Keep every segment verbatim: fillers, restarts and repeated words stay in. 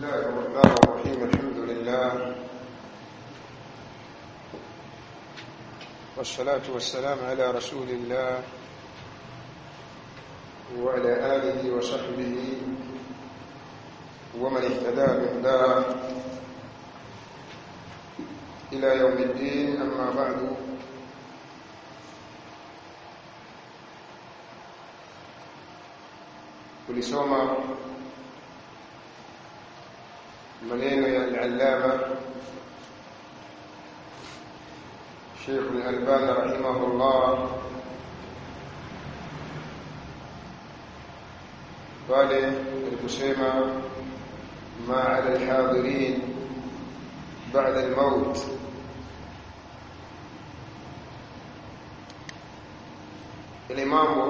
الله الرحمن الرحيم. الحمد لله والصلاة والسلام على رسول الله وعلى آله وصحبه ومن اهتدى بهداه إلى يوم الدين. أما بعد، tulisoma maneno ya al-allama Sheikh al-Albani rahimahullah pale aliposema ma 'ala al-hadirin ba'da al-maut, ile mambo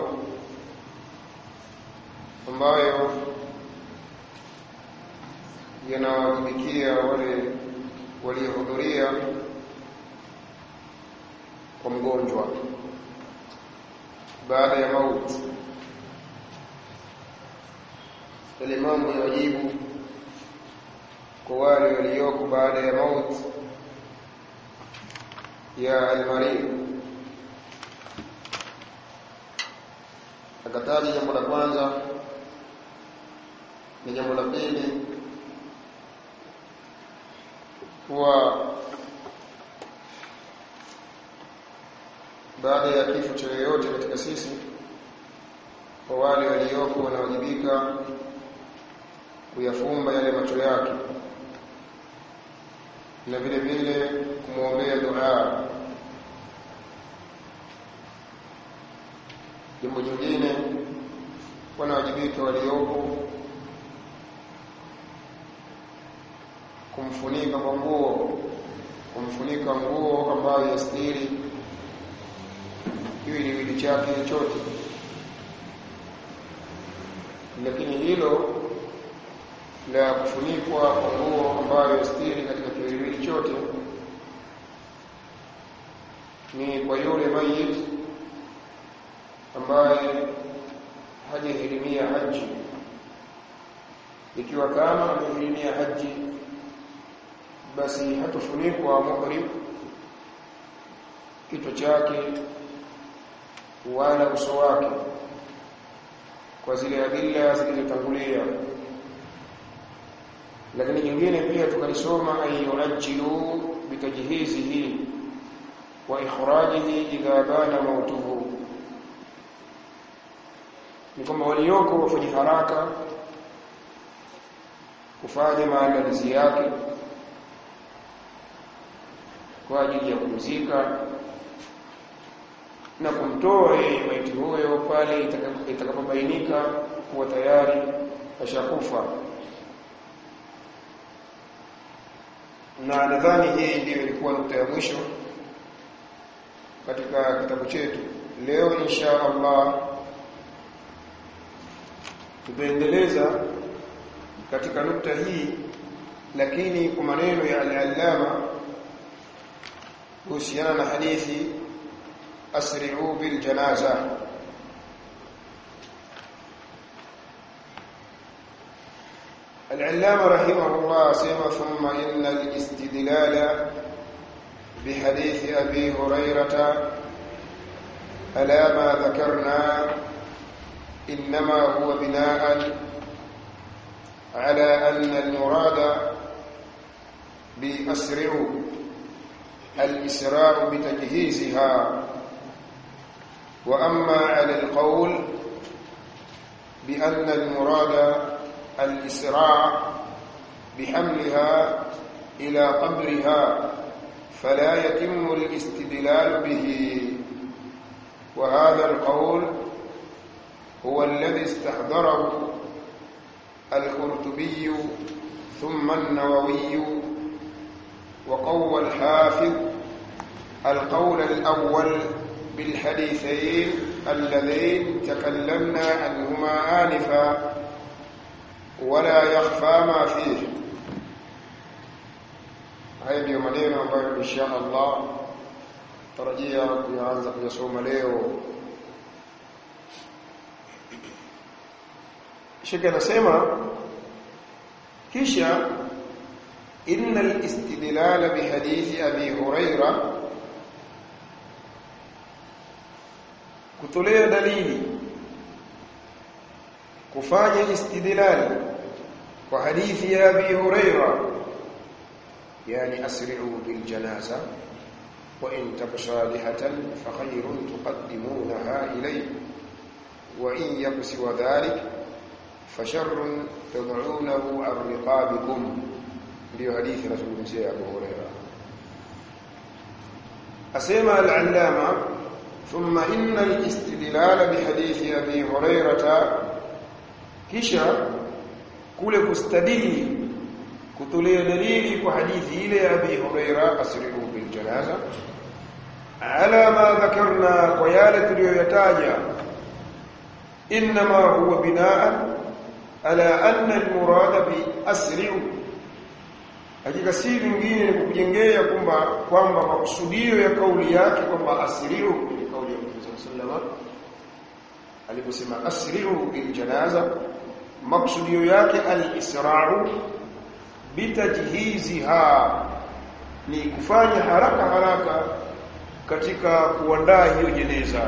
ambayo yanawajibikia wale waliohudhuria kwa mgonjwa baada ya mauti, ile mambo ya wajibu kwa wale walioko baada ya mauti ya al-marid. Akataja jambo la kwanza na jambo la pili kuwa baada ya kifo cha yoyote katika sisi, kwa wale walioko wanawajibika kuyafumba yale macho yake na vile vile kumwombea dua. Jambo jingine, wanawajibika walioko kumfunika kwa nguo, kumfunika nguo ambayo yastiri kiwiliwili chake chote. Lakini hilo la kufunikwa kwa nguo ambayo yastiri katika kiwiliwili chote ni kwa yule mayit ambaye hajahirimia haji. Ikiwa kama amehirimia haji, basi hatofunikwa muhrim kichwa chake wala uso wake kwa zile adilla zilizotangulia. Lakini nyingine pia tukalisoma ayunajilu bitajhizihi wa ikhrajihi idha bana mautuhu, ni kwamba walioko wafanye haraka kufanya maandalizi yake kwa ajili ya kumzika na kumtoa yeye maiti huyo pale itakapobainika kuwa tayari ashakufa. Na nadhani hii ndio ilikuwa nukta ya mwisho katika kitabu chetu. Leo insha Allah tutaendeleza katika nukta hii, lakini kwa maneno ya al-allama kuhusiana na hadithi asri'u bil janaza. al-allama rahimahullah sema thumma inna al-istidlala bihadithi abi hurairah ala ma dhakarna inma huwa bina'an على أن المراد بأسرع الإسراع بتجهيزها، وأما على القول بأن المراد الإسراع بحملها إلى قبرها فلا يتم الاستدلال به، وهذا القول هو الذي استحضره القرطبي ثم النووي، وقوى الحافظ القول الأول بالحديثين اللذين تكلمنا عنهما آنفا ولا يخفى ما فيه. haya ndio maneno ambayo insha Allah tarajia kuanza kuyasoma leo. Sheikh anasema kisha inna al-istidlal bihadith Abi Huraira, kutolea dalili, kufanya istidlal kwa hadithi ya Abi Huraira, yani asri'u bil janaza wa in taku salihatan fa khayrun tuqaddimunaha ilayhi wa in yakus wa dhalik fa sharrun tad'unahu an riqabikum. Ndio hadithi Rasulullah Abu Huraira. Asema al-allama thumma inna al-istidlal bi hadithi Abi Hurairah, kisha kule kustadili, kutolea dalili kwa hadithi ile ya Abi Huraira asri'u bil janaza, ala ma dhakarna, kwa yale tuliyoyataja, inma huwa binaan ala anna al-murad bi asri'u, hakika si vingine ni kujengea kwamba kwamba makusudio ya kauli yake kwamba asri'u ni kauli ya Mtume sallallahu alaihi wasallam aliposema asri'u bil janaza, maksudio yake al-isra'u bitajhiziha, ni kufanya haraka haraka katika kuandaa hiyo jeneza.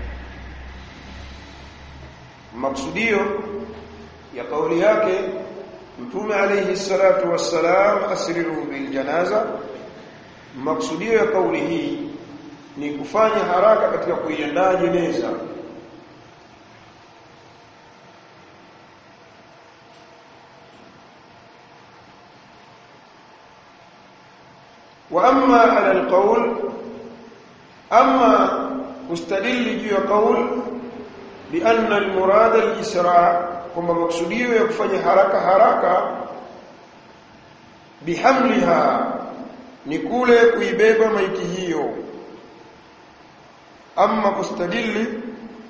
Maksudio ya kauli yake Mtume alayhi salatu wassalam asri'u bil janaza, maksudio ya kauli hii ni kufanya haraka katika kuiandaa jeneza. واما على القول، اما مستدل جوا قول بان المراد الاسراع، كما مقصوديه ya kufanya haraka haraka, bihamliha, ni kule kuibeba maiti hiyo. Amma kustadili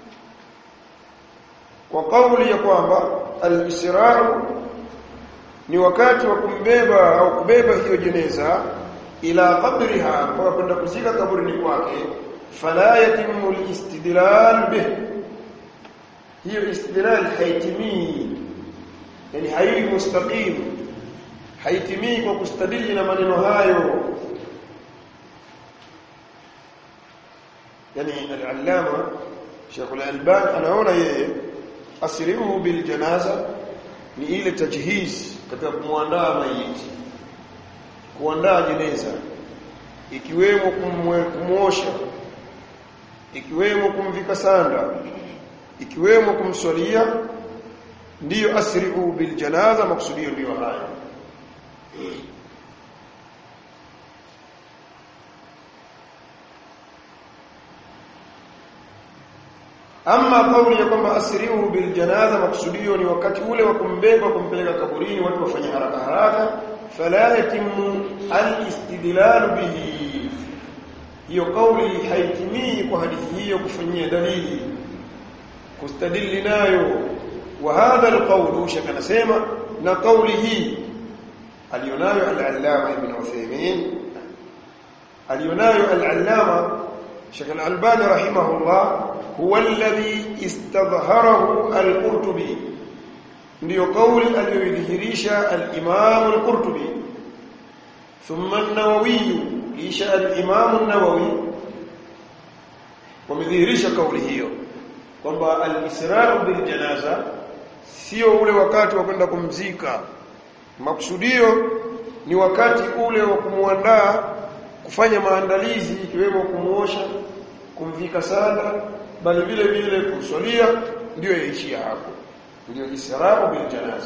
kwa kauli ya kwamba al-isra' ni wakati wa kumbeba au kubeba hiyo jeneza ila qabriha, kwa kwenda kuzika kaburini kwake, fala yatimu al-istidlal bih, hiyo istidlal haitimii, yani haii mustaqim, haitimii kwa kustadili na maneno hayo. Yani al-allama Sheikh al-Albani anaona yeye asri'u bil janaza ni ile tajhiz katika kumwandaa maiti, kuandaa jeneza, ikiwemo kumuosha, ikiwemo kumvika sanda, ikiwemo kumswalia, ndiyo asri'u bil janaza, maksudio ndiyo haya. Amma kauli ya kwamba asri'u bil janaza, maksudio ni wakati ule wa kumbeba kumpeleka kaburini, watu wafanye haraka haraka, fala yatimu al-istidlal bihi, hiyo kauli haitimii kwa hadithi hiyo kufanyia dalili, kustadili nayo. Wa hadha al-qawl, shaka nasema na kauli hii alionayo al-allama ibn Uthaymeen, alionayo al-allama Sheikh al-Albani rahimahullah, huwa alladhi istadhharahu al-Qurtubi, ndio kauli aliyodhihirisha al-Imam al-Qurtubi. Thumma an-Nawawi, kisha al-Imam an-Nawawi wamedhihirisha kauli hiyo kwamba al-isra'u bil janaza sio ule wakati wa kwenda kumzika, maksudio ni wakati ule wa kumuandaa, kufanya maandalizi, ikiwemo kumuosha, kumvika sanda, bali vile vile kumswalia, ndio yaishia hapo, ndio isra'u bil janaza.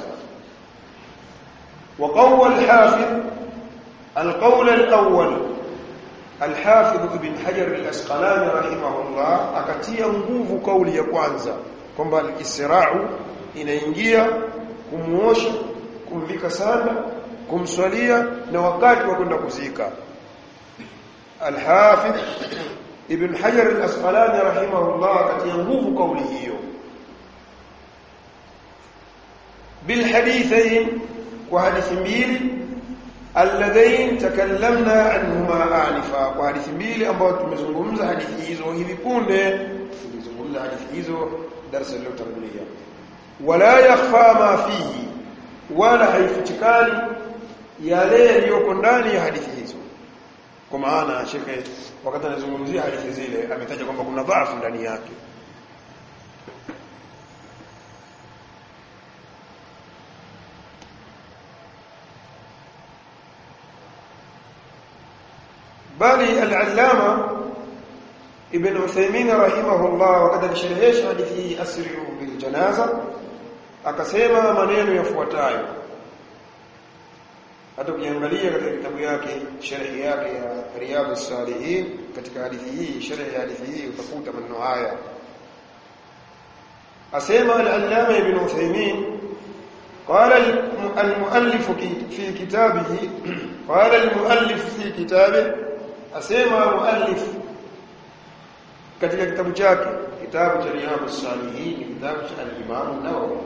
Wa qawl al-Hafidh, al-qawl al-awwal, al-Hafidh ibn Hajar al-Asqalani rahimahullah akatia nguvu kauli ya kwanza kwamba al-isra'u inaingia kumuosha, kumvika sanda, kumswalia na wakati wa kwenda kuzika. Al-Hafidh ibn Hajar al-Asqalani rahimahullah akatia nguvu kauli hiyo bil hadithain, kwa hadithi mbili, alladhain takallamna anhuma anifa, kwa hadithi mbili ambazo tumezungumza hadithi hizo hivi punde, tumezungumza hadithi hizo darasa lililotangulia. Wala yakhfa ma fihi, wala haifichikani yale yaliyoko ndani ya hadithi hizo. Kwa maana shekhe wakati anazungumzia hadithi zile ametaja kwamba kuna dhaifu ndani yake. bali al-allama ibn Uthaymeen rahimahullah wakati alisherehesha hadithi asri'u bil janaza akasema maneno yafuatayo. Hata ukiangalia katika kitabu yake sharhi yake ya Riyadhus Salihin katika hadithi hii sharhi ya hadithi hii utakuta maneno haya. Asema al-allama ibn Uthaymeen قال المؤلف في كتابه قال المؤلف في كتابه asema muallif katika kitabu chake kitabu cha Riyadhus Salihin kitabu cha al-Imam an-Nawawi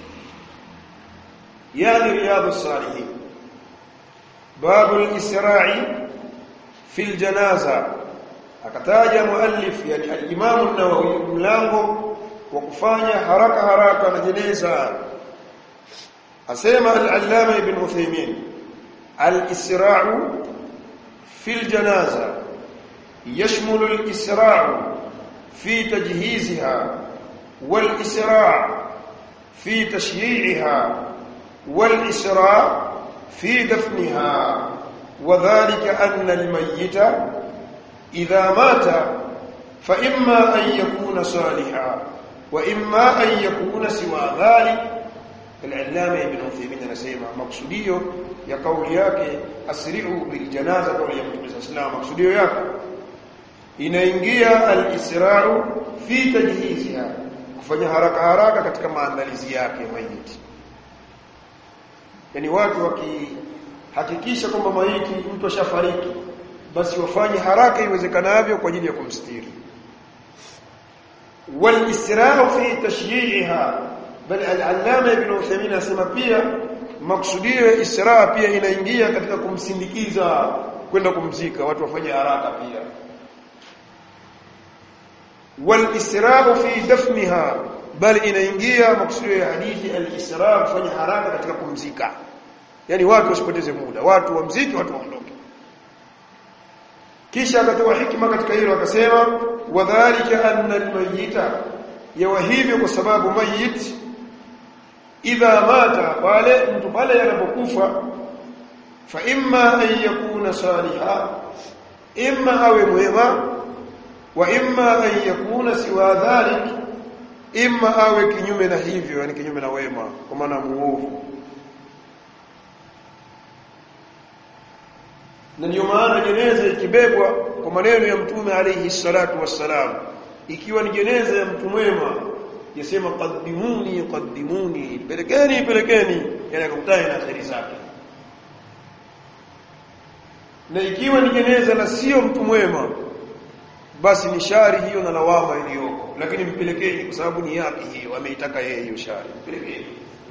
yani Riyadhus Salihin babu al-isra'i fi al-janaza akataja muallif yani al-Imam an-Nawawi mlango wa kufanya haraka haraka na jeneza. Asema al-Allama ibn Uthaymeen al-isra'u في الجنازة يشمل الإسراع في تجهيزها والإسراع في تشييعها والإسراع في دفنها وذلك أن الميت إذا مات فإما أن يكون صالحا وإما أن يكون سوى ذلك. العلامة ابن عثيمين anasema maksudio ya kauli yake asri'u bil janaza kauli ya Mtume sallallahu alayhi maksudio yake inaingia al-isra'u fi tajhiziha kufanya haraka haraka katika maandalizi yake maiti. Yani watu wakihakikisha kwamba maiti mtu ashafariki basi wafanye haraka iwezekanavyo kwa ajili ya kumstiri. wal isra'u fi tashyi'iha bali al-allama ibn Uthaymeen asema pia maksudio ya isra pia inaingia katika kumsindikiza kwenda kumzika watu wafanye haraka pia. wal isra fi dafniha bali inaingia maksudio ya hadithi al-isra kufanya haraka katika kumzika, yani watu wasipoteze muda, watu wamziki watu waondoke. Kisha akatoa hikma katika hilo akasema wadhālika anna al-mayyita yawa hivyo kwa sababu mayit idha mata pale mtu pale anapokufa fa imma an yakuna saliha imma awe mwema wa imma an yakuna siwa dhalik imma awe kinyume na hivyo, yani kinyume na wema kwa maana muovu. Na ndio maana jeneza ikibebwa kwa maneno ya Mtume alayhi salatu wassalam ikiwa ni jeneza ya mtu mwema yasema qaddimuni qaddimuni pelekeni pelekeni, yani akutane na kheri zake. Na ikiwa ni jeneza la sio mtu mwema basi ni shari hiyo na lawama iliyoko, lakini mpelekeni kwa sababu ni yake hiyo, ameitaka yeye hiyo shari, mpelekeni.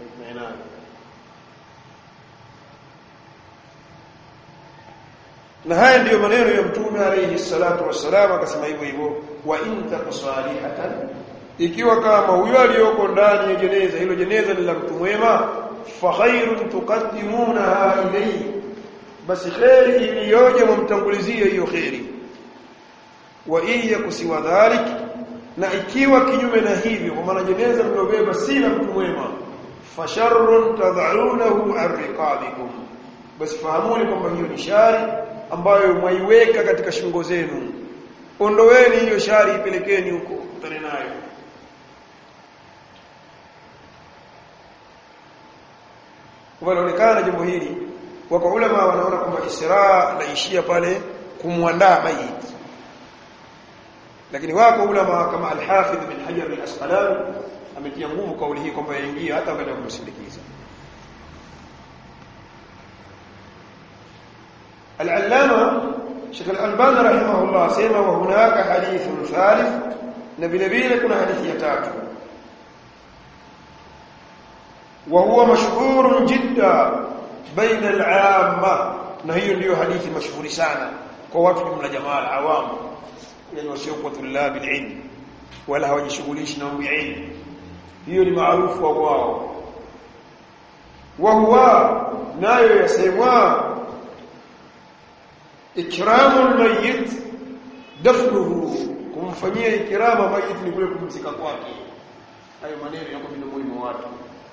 Na haya ndiyo maneno ya Mtume alayhi salatu wassalam akasema hivyo hivyo wa inta salihatan, ikiwa kama huyo aliyoko ndani ya jeneza hilo jeneza ni la mtu mwema fa khairun tuqaddimunaha ilayhi, basi khairi iliyoje mumtangulizie hiyo khairi. Wa iya kusiwa dhalik, na ikiwa kinyume na hivyo kwa maana jeneza mlobeba si la mtu mwema fa sharrun tad'unahu arriqabikum, basi fahamuni kwamba hiyo ni shari ambayo mwaiweka katika shingo zenu, ondoeni hiyo shari ipelekeni huko utane nayo. Wanaonekana jambo hili wako ulama wanaona kwamba isra laishia pale kumwandaa maiti, lakini wako ulama kama al-Hafidh bin Hajar al-Asqalani ametia nguvu kauli hii kwamba yaingia hata baada ya kumsindikiza. Al-Allama Sheikh Al-Albani rahimahullah sema wa hunaka hadithun thalith, na vile vile kuna hadithi ya tatu وهو مشهور جدا بين العامه, na hiyo ndiyo hadithi mashuhuri sana kwa watu jumla jamaa awam, yani wasiokuwa tulab alilm wala hawajishughulishi na mambo ya ilmu. Hiyo ni maarufu wao. wa huwa nayo yasemwa ikramul mayyit dafnuhu, kumfanyia ikrama mayyit ni kule kumzika kwake. Hayo maneno yako midomoni mwa watu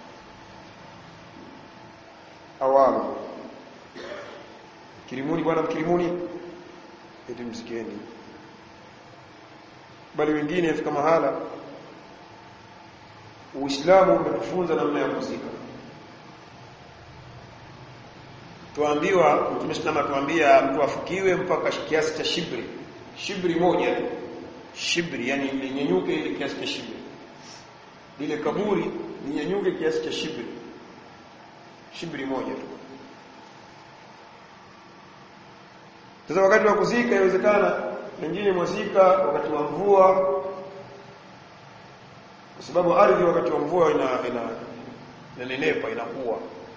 awamu, kirimuni bwana, mkirimuni eti msikeni. Bali wengine yafika mahala Uislamu umetufunza namna ya kuzika. Tuambiwa Mtume sallallahu tuambia mtu afukiwe mpaka kiasi cha shibri, shibri moja, shibri yani linyanyuke ile kiasi cha shibri, ile kaburi linyanyuke kiasi cha shibri, shibri moja tu. Sasa wakati wa kuzika inawezekana wengine mwazika wakati wa mvua, kwa sababu ardhi wakati wa mvua ina ina inanenepa, inakuwa.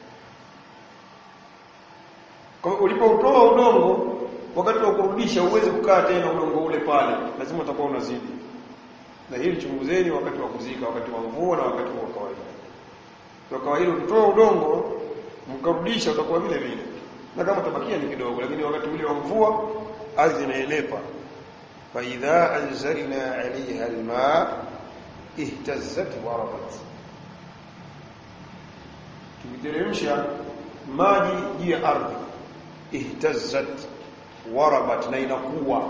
Kwa ulipoutoa udongo wakati wa kurudisha uweze kukaa tena udongo ule pale, lazima utakuwa unazidi. Na hili chunguzeni wakati wa kuzika, wakati wa mvua na wakati wa kawaida. Kwa kawaida ukitoa udongo mkarudisha utakuwa vile vile. Na kama tabakia ni kidogo, lakini wakati ule wa mvua ardhi inaenepa. Fa idha anzalna 'alayha al-ma' ihtazzat wa rabat. Tukiteremsha maji juu ya ardhi, ihtazzat wa rabat, na inakuwa,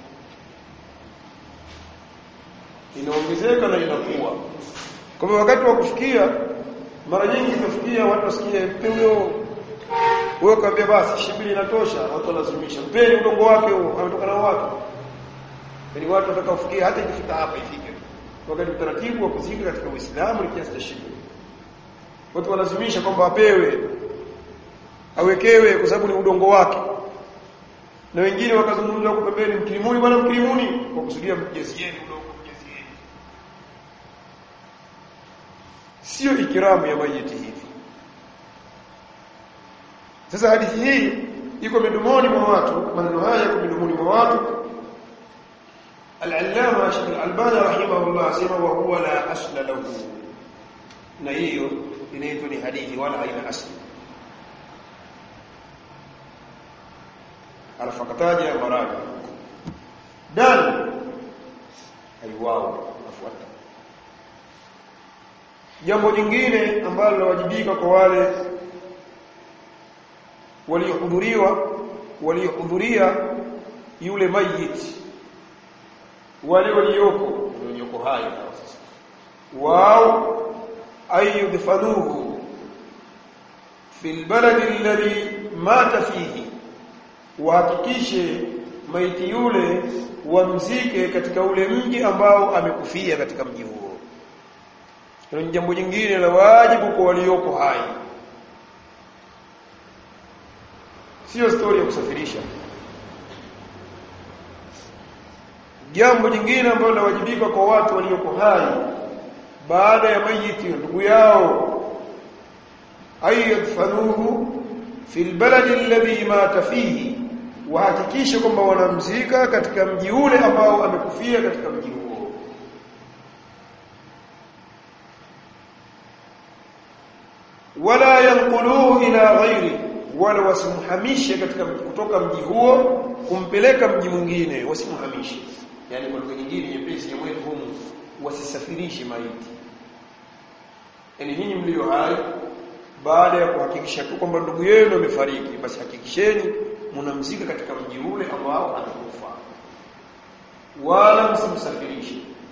inaongezeka na inakuwa. Kwa wakati wa kufikia, mara nyingi tunafikia watu wasikie huyo, wewe kaambia basi shibiri inatosha, watu walazimisha mpeni udongo wake huo, ametoka na watu. Yaani watu wataka kufikia hata ikifika hapa ifike. Wakati utaratibu wa kuzika katika Uislamu ni kiasi cha shibiri. Watu walazimisha kwamba apewe, awekewe kwa sababu ni udongo wake. Na wengine wakazungumza huko pembeni, mkirimuni bwana, mkirimuni, kwa kusudia mjezieni udongo, mjezieni. Sio ikramu ya mayiti hivi. Sasa hadithi hii iko midomoni mwa watu, maneno haya yako midomoni mwa watu. Al-Allama Sheikh Al-Albani rahimahullah asema wa huwa la asla lahu, na hiyo inaitwa ni hadithi wala haina asli. Alafakataja maraja dan aiwao afuata. Jambo jingine ambalo lawajibika kwa wale waliohudhuriwa waliohudhuria yule mayit, wale walioko walioko hai wao, ayudfanuhu fil baladi alladhi mata fihi, wahakikishe maiti yule wamzike katika ule mji ambao amekufia katika mji huo. Hilo ni jambo jingine la wajibu kwa walioko hai, sio story ya kusafirisha. Jambo jingine ambalo lawajibika kwa watu walioko hai baada ya mayiti ndugu yao, ayadfanuhu fil baladi alladhi mata fihi, wahakikishe kwamba wanamzika katika mji ule ambao amekufia katika mji huo. Wala yanquluhu ila ghairi, wala wasimhamishe katika kutoka mji huo kumpeleka mji mwingine, wasimhamishe. Yani kwa lugha nyingine nyepesi ya mwetu humu, wasisafirishe maiti. Yani nyinyi mlio hai, baada ya kuhakikisha tu kwamba ndugu yenu amefariki, basi hakikisheni mnamzika katika mji ule ambao amekufa, wala msimsafirishe.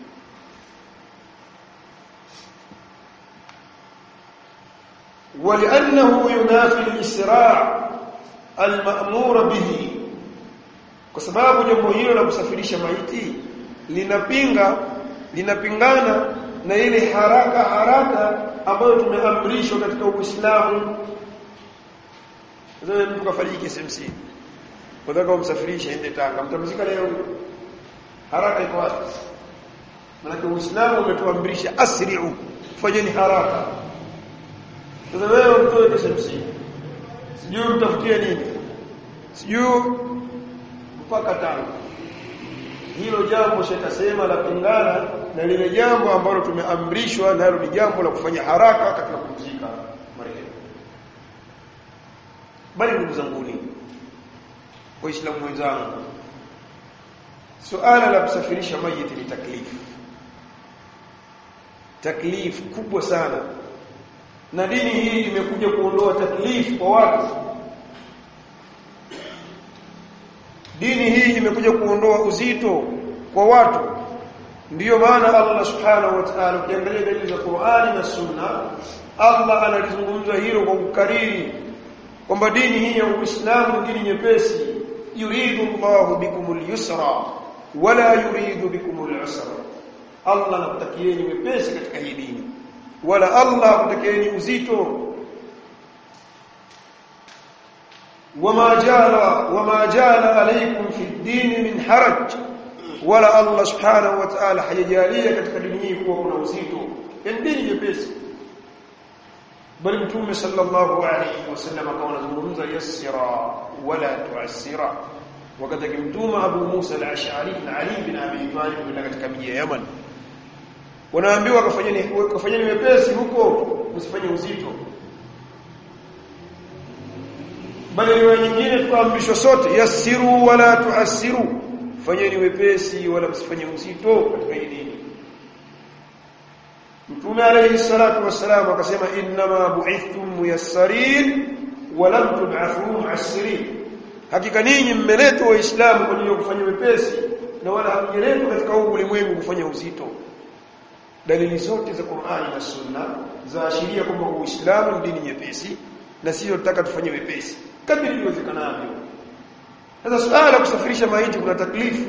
ولانه ينافي الاسراع المأمور به, kwa sababu jambo hilo la kusafirisha maiti linapinga linapingana na ile haraka haraka ambayo tumeamrishwa katika Uislamu. Sasa mtu kafariki S M C, unataka umsafirishe ende Tanga, mtamzika leo, haraka iko wapi? Maana Uislamu umetuamrisha asri'u, fanyeni haraka. Sasa wewe mtoe S M C, sijui mtafutie nini, sijui mpaka Tanga. Hilo jambo shetasema la pingana na lile jambo ambalo tumeamrishwa nalo, ni jambo la kufanya haraka katika kumzika marehemu. bali ndugu zangu waislamu wenzangu, suala la kusafirisha mayiti ni taklifu taklifu kubwa sana, na dini hii imekuja kuondoa taklifu kwa watu. Dini hii imekuja kuondoa uzito kwa watu. Ndiyo maana Allah subhanahu wa ta'ala, ukiangalia dalili za Qur'ani na Sunna, Allah analizungumza hilo kwa kukariri kwamba dini hii ya Uislamu ni dini nyepesi. Yuridu Allahu bikumul yusra wala yuridu bikumul usra. Allah anakutakieni wepesi katika hii dini, wala Allah anakutakieni uzito. wama jala wama jala alaykum fi ad-din min haraj, wala Allah subhanahu wa ta'ala hajajalia katika dini hii kuwa kuna uzito, ni dini nyepesi. Bali Mtume sallallahu alayhi wasallam akawa anazungumza yassira wala tu'assira. Wakati Mtume Abu Musa al-Ash'ari na Ali bin Abi Talib kwenda katika mji ya Yaman, wanaambiwa kafanyeni kafanyeni wepesi huko, msifanye uzito. Bali riwaya nyingine tukaamrishwa sote yassiru wala tu'assiru, fanyeni wepesi wala msifanye uzito katika hii dini. Mtume alayhi salatu wassalam akasema inma bu'ithtum muyassarin wa lam tub'athu mu'assirin, hakika ninyi mmeletwa waislamu kwa ajili ya kufanya wepesi na wala hamjeletwa katika huu ulimwengu kufanya uzito. Dalili zote za Qur'ani na Sunna zaashiria kwamba Uislamu ni dini nyepesi na sio tutaka tufanye wepesi kadri iliwezekanavyo. Sasa suala la kusafirisha maiti kuna taklifu.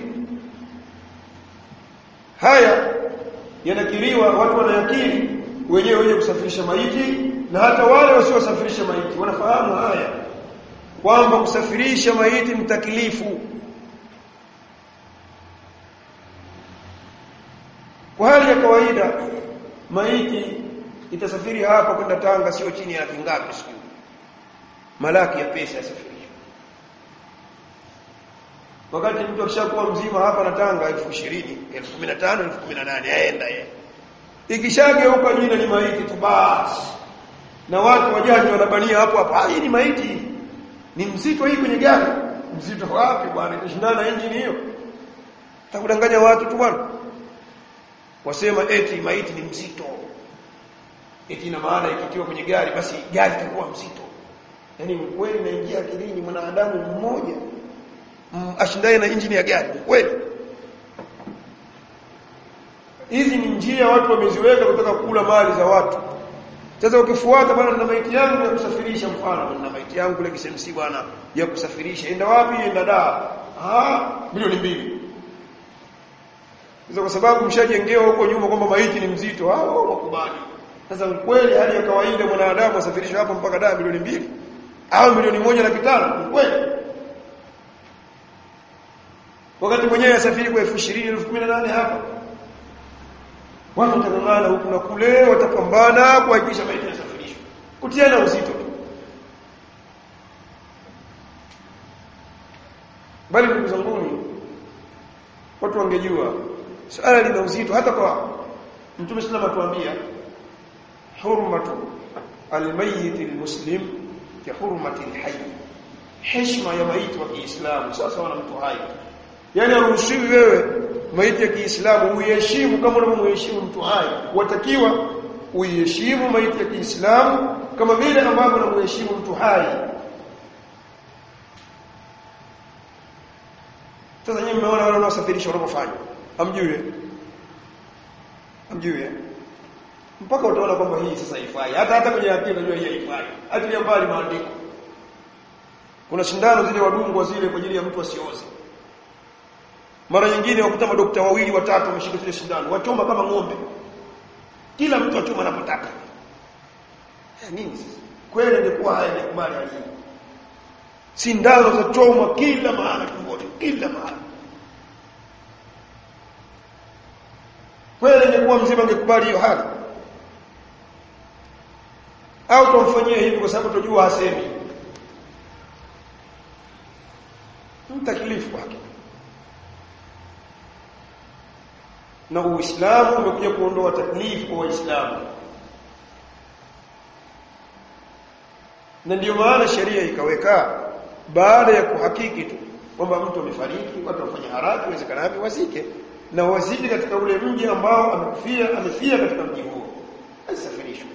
Haya yanakiriwa, watu wanayakiri wenyewe wenye kusafirisha maiti, na hata wale wasiosafirisha maiti wanafahamu haya kwamba kusafirisha maiti ni taklifu. Kwa hali ya kawaida maiti itasafiri hapa kwenda Tanga sio chini ya laki ngapi siku, malaki ya pesa yasafirishwa. Wakati mtu akishakuwa mzima hapa na Tanga elfu ishirini, elfu kumi na tano, elfu kumi na nane aenda yeye. Ikishageuka jina ni maiti tu basi. Na watu wajanja wanabania hapo hapa, hii ni maiti. Ni mzito hii kwenye gari. Mzito wapi bwana? Kushindana engine hiyo. Takudanganya watu tu bwana. Wasema eti maiti ni mzito. Eti ina maana ikitiwa kwenye gari basi gari itakuwa mzito. Yaani kweli naingia akilini mwanadamu mmoja ashindane na injini ya gari kweli? Hizi ni njia watu wameziweka kutaka kula mali za watu. Sasa ukifuata bwana, na maiti yangu ya kusafirisha, mfano na maiti yangu ile K S M C bwana ya kusafirisha, enda wapi? Enda Dar. Ah, milioni mbili. Sasa kwa sababu mshajengewa huko nyuma kwamba maiti ni mzito, hao wakubali. Sasa kweli hali ya kawaida mwanadamu asafirishwe hapa mpaka Dar milioni mbili au milioni moja laki tano kweli? Wakati mwenyewe asafiri kwa elfu ishirini, elfu kumi na nane hapa. Watu watangana huku na kule, watapambana kuhakikisha maiti inasafirishwa. Kutiana uzito tu. Bali ndugu zangu, watu wangejua swala lina uzito. Hata kwa Mtume sallallahu alayhi wasallam atuambia hurmatu almayyit almuslim ka hurmati alhayy, heshima ya maiti wa Kiislamu sasa wana mtu hai. Yaani haruhusiwi wewe maiti ya Kiislamu uiheshimu kama unavyomheshimu mtu hai. Watakiwa uiheshimu maiti ya Kiislamu kama vile ambavyo unamheshimu mtu hai. Sasa nyinyi mmeona wale wanaosafirisha wanapofanya, hamjui hamjui mpaka utaona kwamba hii sasa haifai. Hata hata kwenye akili unajua hii haifai. Hata mbali maandiko. Kuna sindano zile wadungwa zile kwa ajili ya mtu asioze. Mara nyingine wakuta madokta wawili watatu wameshika zile sindano, wachoma kama ng'ombe. Kila mtu achoma anapotaka. Eh, nini sasa? Kweli ingekuwa haya ni kubali hali. Sindano za choma kila mahali tumboni, kila mahali. Kweli ingekuwa mzima angekubali hiyo hali. Au tumfanyie hivi kwa sababu tunajua hasemi. Mtaklifu wake. Na Uislamu umekuja kuondoa taklifu kwa Waislamu. Na ndio maana sheria ikaweka baada ya kuhakiki tu kwamba mtu amefariki, watu wafanye haraka iwezekanavyo wazike, na wazike katika ule mji ambao amefia amefia katika mji huo, asafirishwe.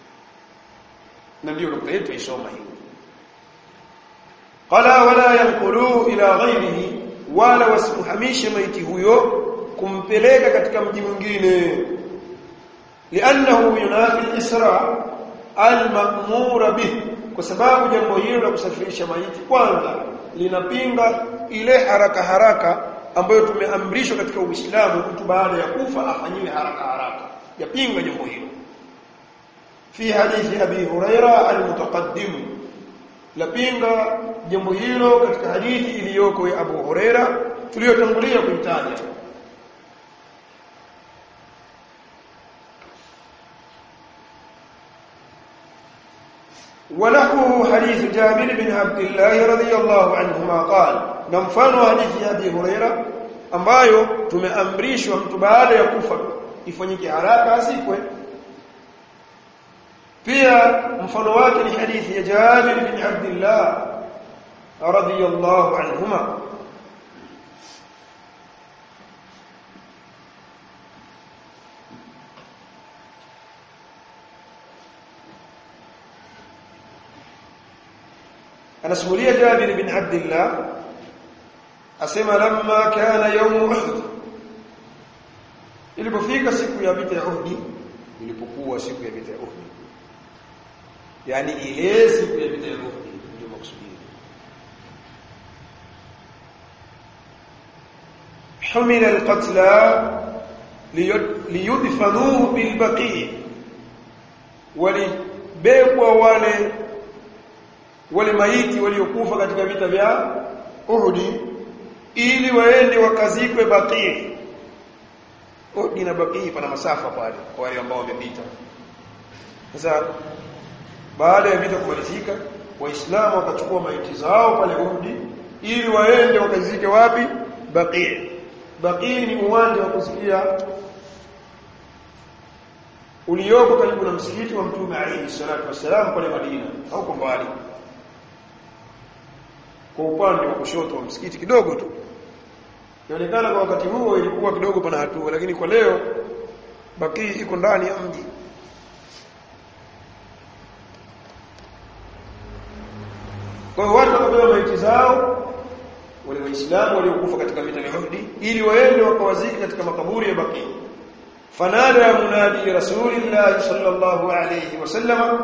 Na ndio nukta yetu isoma hiyo. Qala wala yanqulu ila ghayrihi, wala wasimuhamishe maiti huyo kumpeleka katika mji mwingine, li'annahu yunafi al-isra al-ma'mura bih, kwa sababu jambo hilo la kusafirisha maiti kwanza linapinga ile haraka haraka ambayo tumeamrishwa katika Uislamu, mtu baada ya kufa afanyiwe haraka haraka, yapinga jambo hilo. Fi hadithi Abi Huraira al-mutaqaddim, lapinga jambo hilo katika hadithi iliyoko ya Abu Huraira tuliyotangulia kuitaja. وله حديث جابر بن عبد الله رضي الله عنهما قال، na mfano hadithi ya Abi Huraira ambayo tumeamrishwa mtu baada ya kufa ifanyike haraka asikwe. Pia mfano wake ni hadithi ya Jabir bin Abdullah radhiyallahu anhuma anasimulia Jabir bin Abdullah asema lamma kana yawm Uhud, ilipofika siku ya vita ya Uhud, ilipokuwa siku ya vita ya Uhud, yani ile siku ya vita ya Uhud ndio maksudi. humila alqatla liyudfanuhu bilbaqi, walibebwa wale wale maiti waliokufa katika vita vya Uhud ili waende wakazikwe Baqi. Uhud na Baqi pana masafa pale kwa wale ambao wamepita. Sasa baada ya vita kumalizika, waislamu wakachukua maiti zao pale Uhud ili waende wakazike wapi? Baqi. Baqi ni uwanja wa kusikia ulioko karibu na msikiti wa Mtume alayhi salatu wasalam pale Madina, au kwa mbali kwa upande wa kushoto wa msikiti kidogo tu. Inaonekana kwa wakati huo ilikuwa kidogo pana hatua, lakini kwa leo Baqi iko ndani ya mji. Kwa hiyo watu wakapewa maiti zao wale waislamu waliokufa katika vita vya Uhud ili waende wakawaziki katika makaburi ya Baqi. Fanada munadi Rasulillah sallallahu alayhi wasallam,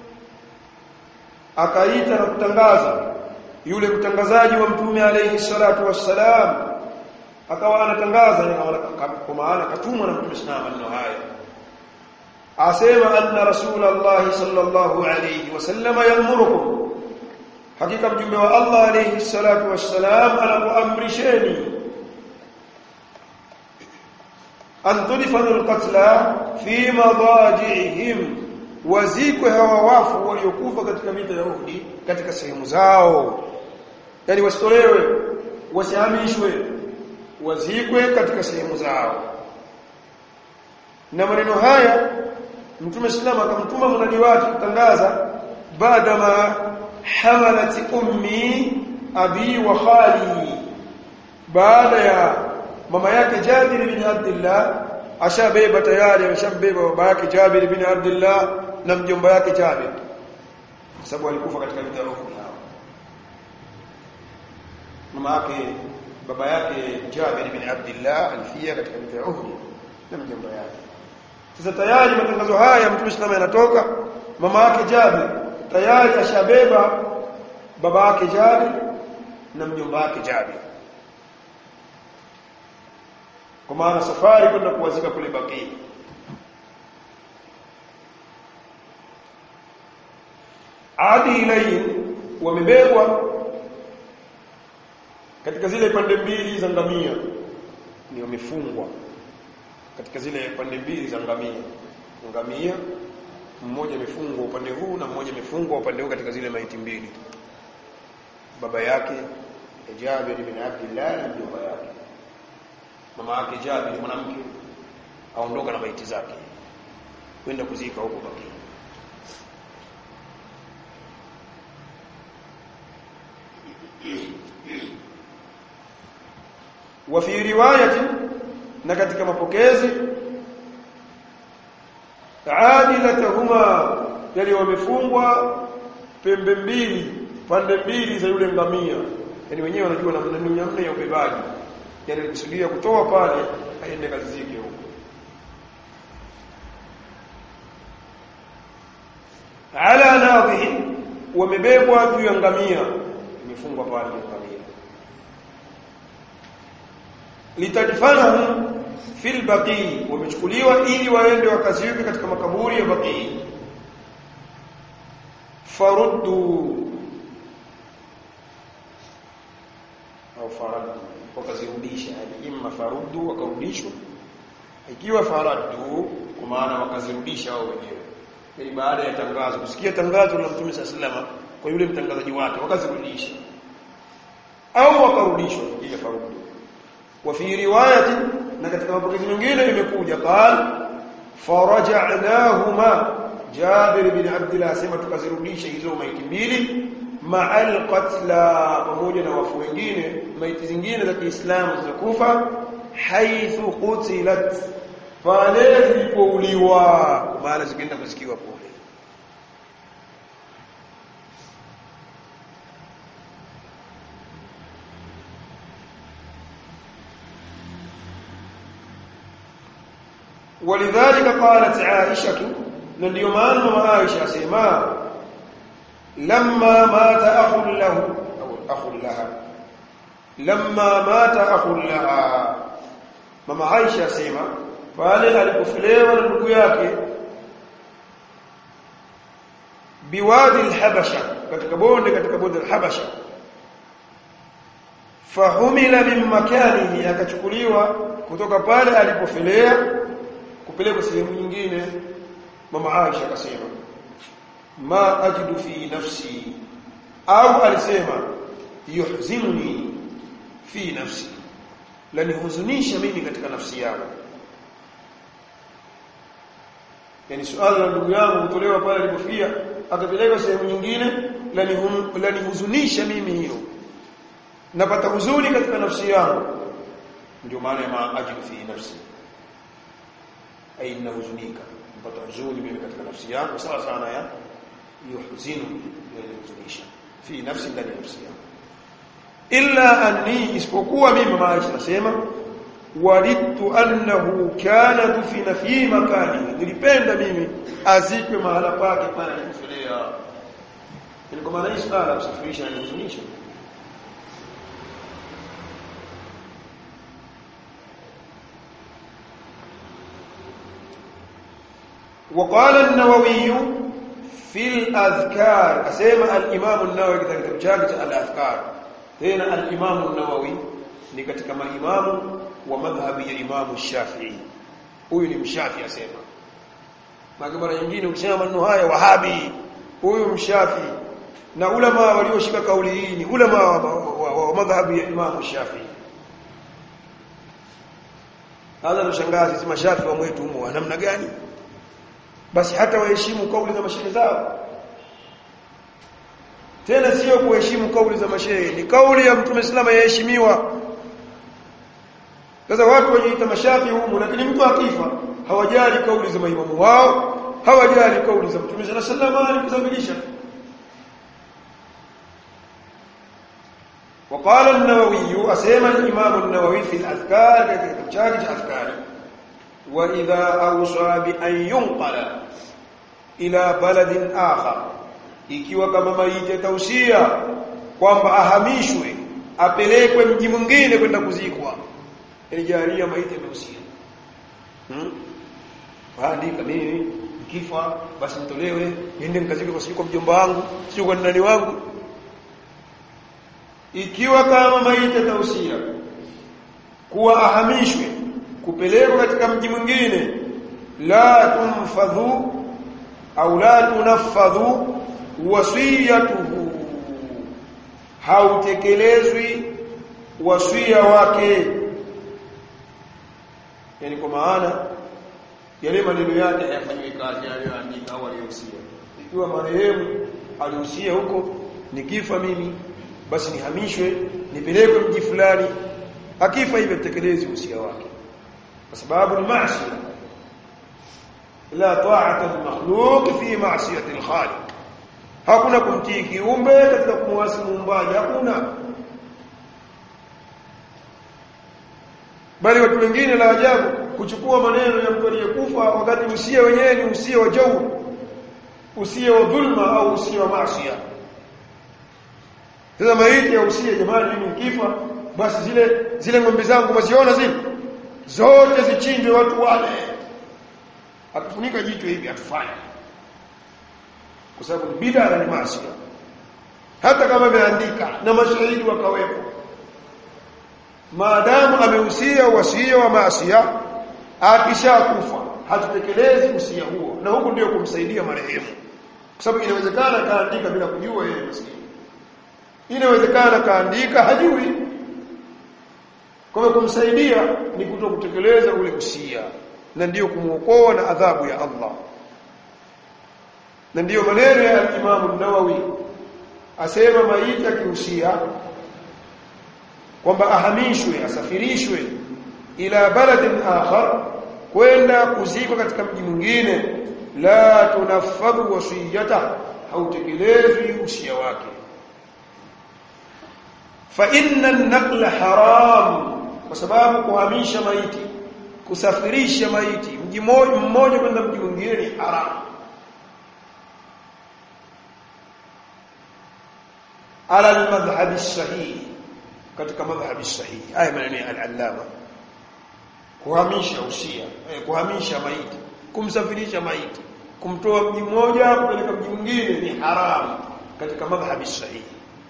akaita na kutangaza yule mtangazaji wa Mtume alayhi salatu wassalam, akawa anatangaza kwa maana katumwa na Mtume sallallahu alayhi wasallam haya, asema anna Rasulullah sallallahu alayhi wasallam ya'murukum, hakika mjumbe wa Allah alayhi salatu wassalam anakuamrisheni an tudfanu alqatla fi madaji'ihim, wazikwe hawa wafu waliokufa katika vita ya Uhud katika sehemu zao, yani wasitolewe, wasihamishwe, wazikwe katika sehemu zao. Na maneno haya Mtume sallallahu alayhi wasallam akamtuma munadi wake kutangaza baada ma hamalat ummi abi wa khali, baada ya mama yake Jabir bin Abdullah ashabeba tayari, ameshabeba baba yake Jabir bin Abdullah na mjomba yake Jabir, kwa sababu alikufa katika vita vya Uhud. Mama yake baba yake Jabir bin Abdullah alifia katika vita vya Uhud na mjomba yake. Sasa tayari matangazo haya Mtume sallallahu alayhi wasallam yanatoka, mama yake Jabir tayari ashabeba baba yake Jabir na mjomba wake Jabir, kwa maana safari kwenda kuwazika kule Baqi. Adi ilayhim, wamebebwa katika zile pande mbili za ngamia, ni wamefungwa katika zile pande mbili za ngamia. Ngamia mmoja amefungwa upande huu na mmoja amefungwa upande huu katika zile maiti mbili, baba yake Jabir bin Abdullah na mjomba yake. Mama yake Jabir mwanamke aondoka na maiti zake kwenda kuzika huko Baqi. wa fi riwayati na katika mapokezi adilatahuma yani wamefungwa pembe mbili pande mbili za yule ngamia yani wenyewe wanajua namna namna ya ubebaji yani alikusudia kutoa pale aende kazike huko ala nadhi wamebebwa juu ya ngamia imefungwa pale ngamia litajfanahum fil baqi wamechukuliwa ili waende wakaziweke katika makaburi ya baqi faruddu au faradu wakazirudisha yani imma faruddu wakarudishwa ikiwa faradu kwa maana wakazirudisha wao wenyewe yani baada ya tangazo kusikia tangazo la Mtume sallallahu kwa yule mtangazaji wake wakazirudisha au wakarudishwa ile faruddu wa fi riwayati na katika mapokezi mengine imekuja qal faraja'nahuma Jabir bin Abdullah sema tukazirudisha hizo maiti mbili ma'al qatla pamoja na wafu wengine maiti zingine za Kiislamu za Kufa haithu qutilat pale zilipouliwa maana zikaenda kusikiwa pole ولذلك قالت عائشة ndio maana mama Aisha asema lamma mata akhul lahu au akhul laha lamma mata akhul laha mama Aisha asema pale alipofilewa na ndugu yake biwadi al-habasha katika bonde katika bonde al-habasha fahumila min makanihi akachukuliwa kutoka pale alipofilea kupelekwa sehemu nyingine mama Aisha akasema ma ajidu fi nafsi au alisema yuhzinuni fi nafsi lani huzunisha mimi katika nafsi yangu yani swali la ndugu yangu kutolewa pale alipofia akapelekwa sehemu nyingine lani hum, lani huzunisha mimi hiyo napata huzuni katika nafsi yangu ndio maana ya ma ajidu fi nafsi aina huzunika mpata huzuni mimi katika nafsi yangu sawa sana ya yuhzinu yalihuzunisha fi nafsi ndani ya nafsi yangu illa anni isipokuwa mimi mama Aisha nasema walittu annahu kana dufina fi makani nilipenda mimi azikwe mahala pake pale alipofelea ili kwa maana hii swala kusafirisha na kuhuzunisha وقال النووي في الأذكار أسمى الإمام النووي كتاب جاءت الأذكار هنا الإمام النووي ni katika maimamu wa madhhabi ya Imam Shafi'i huyu ni mshafi asema mara nyingine ukisema maneno haya wahabi huyu mshafi na ulama walioshika kauli hii ni ulama wa madhhabi ya Imam Shafi'i hata tushangazi sema Shafi wa mwetu humo namna gani basi hata waheshimu kauli za mashehe zao tena sio kuheshimu kauli za mashehe ni kauli ya Mtume sallallahu yaheshimiwa sasa watu wajiita mashafi humu lakini mtu akifa hawajali kauli za maimamu wao hawajali kauli za Mtume sallallahu alayhi wasallam وقال النووي اسمع الامام النووي في الاذكار كتاب شارح الاذكار واذا اوصى بان ينقل الى بلد اخر ikiwa kama maiti tausia kwamba ahamishwe apelekwe mji mwingine kwenda kuzikwa ilijalia maiti tausia hmm faandika mimi kifa basi mtolewe niende nikazike kwa siku mjomba wangu sio kwa nani wangu ikiwa kama maiti tausia kuwa ahamishwe kupelekwa katika mji mwingine la tunfadhu au la tunafadhu wasiyatuhu hautekelezwi wasia wake yani kwa maana yale maneno yake hayafanywi kazi aliyoandika au aliyohusia ikiwa marehemu alihusia huko nikifa mimi basi nihamishwe nipelekwe mji fulani akifa hivyo tekelezi usia wake kwa sababu ni maasi la ta'ata al-makhluq fi ma'siyati al-khaliq hakuna kumtii kiumbe katika kumwasi muumbaji hakuna bali watu wengine la ajabu kuchukua maneno ya mtu aliyekufa wakati usia wenyewe ni usia wa jawr usia wa dhulma au usia wa maasi sasa maiti ya usia jamani mimi nikifa basi zile zile ng'ombe zangu msiona zile zote zichinjwe watu wale atufunika jicho hivi atufanye kwa sababu bid'a ni maasi hata kama ameandika na mashahidi wakawepo maadamu amehusia wasia wa maasi akishakufa hatutekelezi usia huo na huko ndio kumsaidia marehemu kwa sababu inawezekana kaandika bila kujua yeye maskini inawezekana kaandika hajui kwa kumsaidia ni kutokutekeleza ule usia na ndio kumuokoa na adhabu ya Allah na ndio maneno ya Imam an-Nawawi asema maiti akihusia kwamba ahamishwe asafirishwe ila baladin akhar kwenda kuzikwa katika mji mwingine la tunaffadhu wasiyata hautekelezwi usia wake fa inna an-naqla haram kwa sababu kuhamisha maiti kusafirisha maiti mji mmoja kwenda mji mwingine ni haram ala al-madhhab as-sahih katika madhhab as-sahih haya maneno ya al-allama kuhamisha usia eh, kuhamisha maiti kumsafirisha maiti kumtoa mji mmoja kupeleka mji mwingine ni haram katika madhhab as-sahih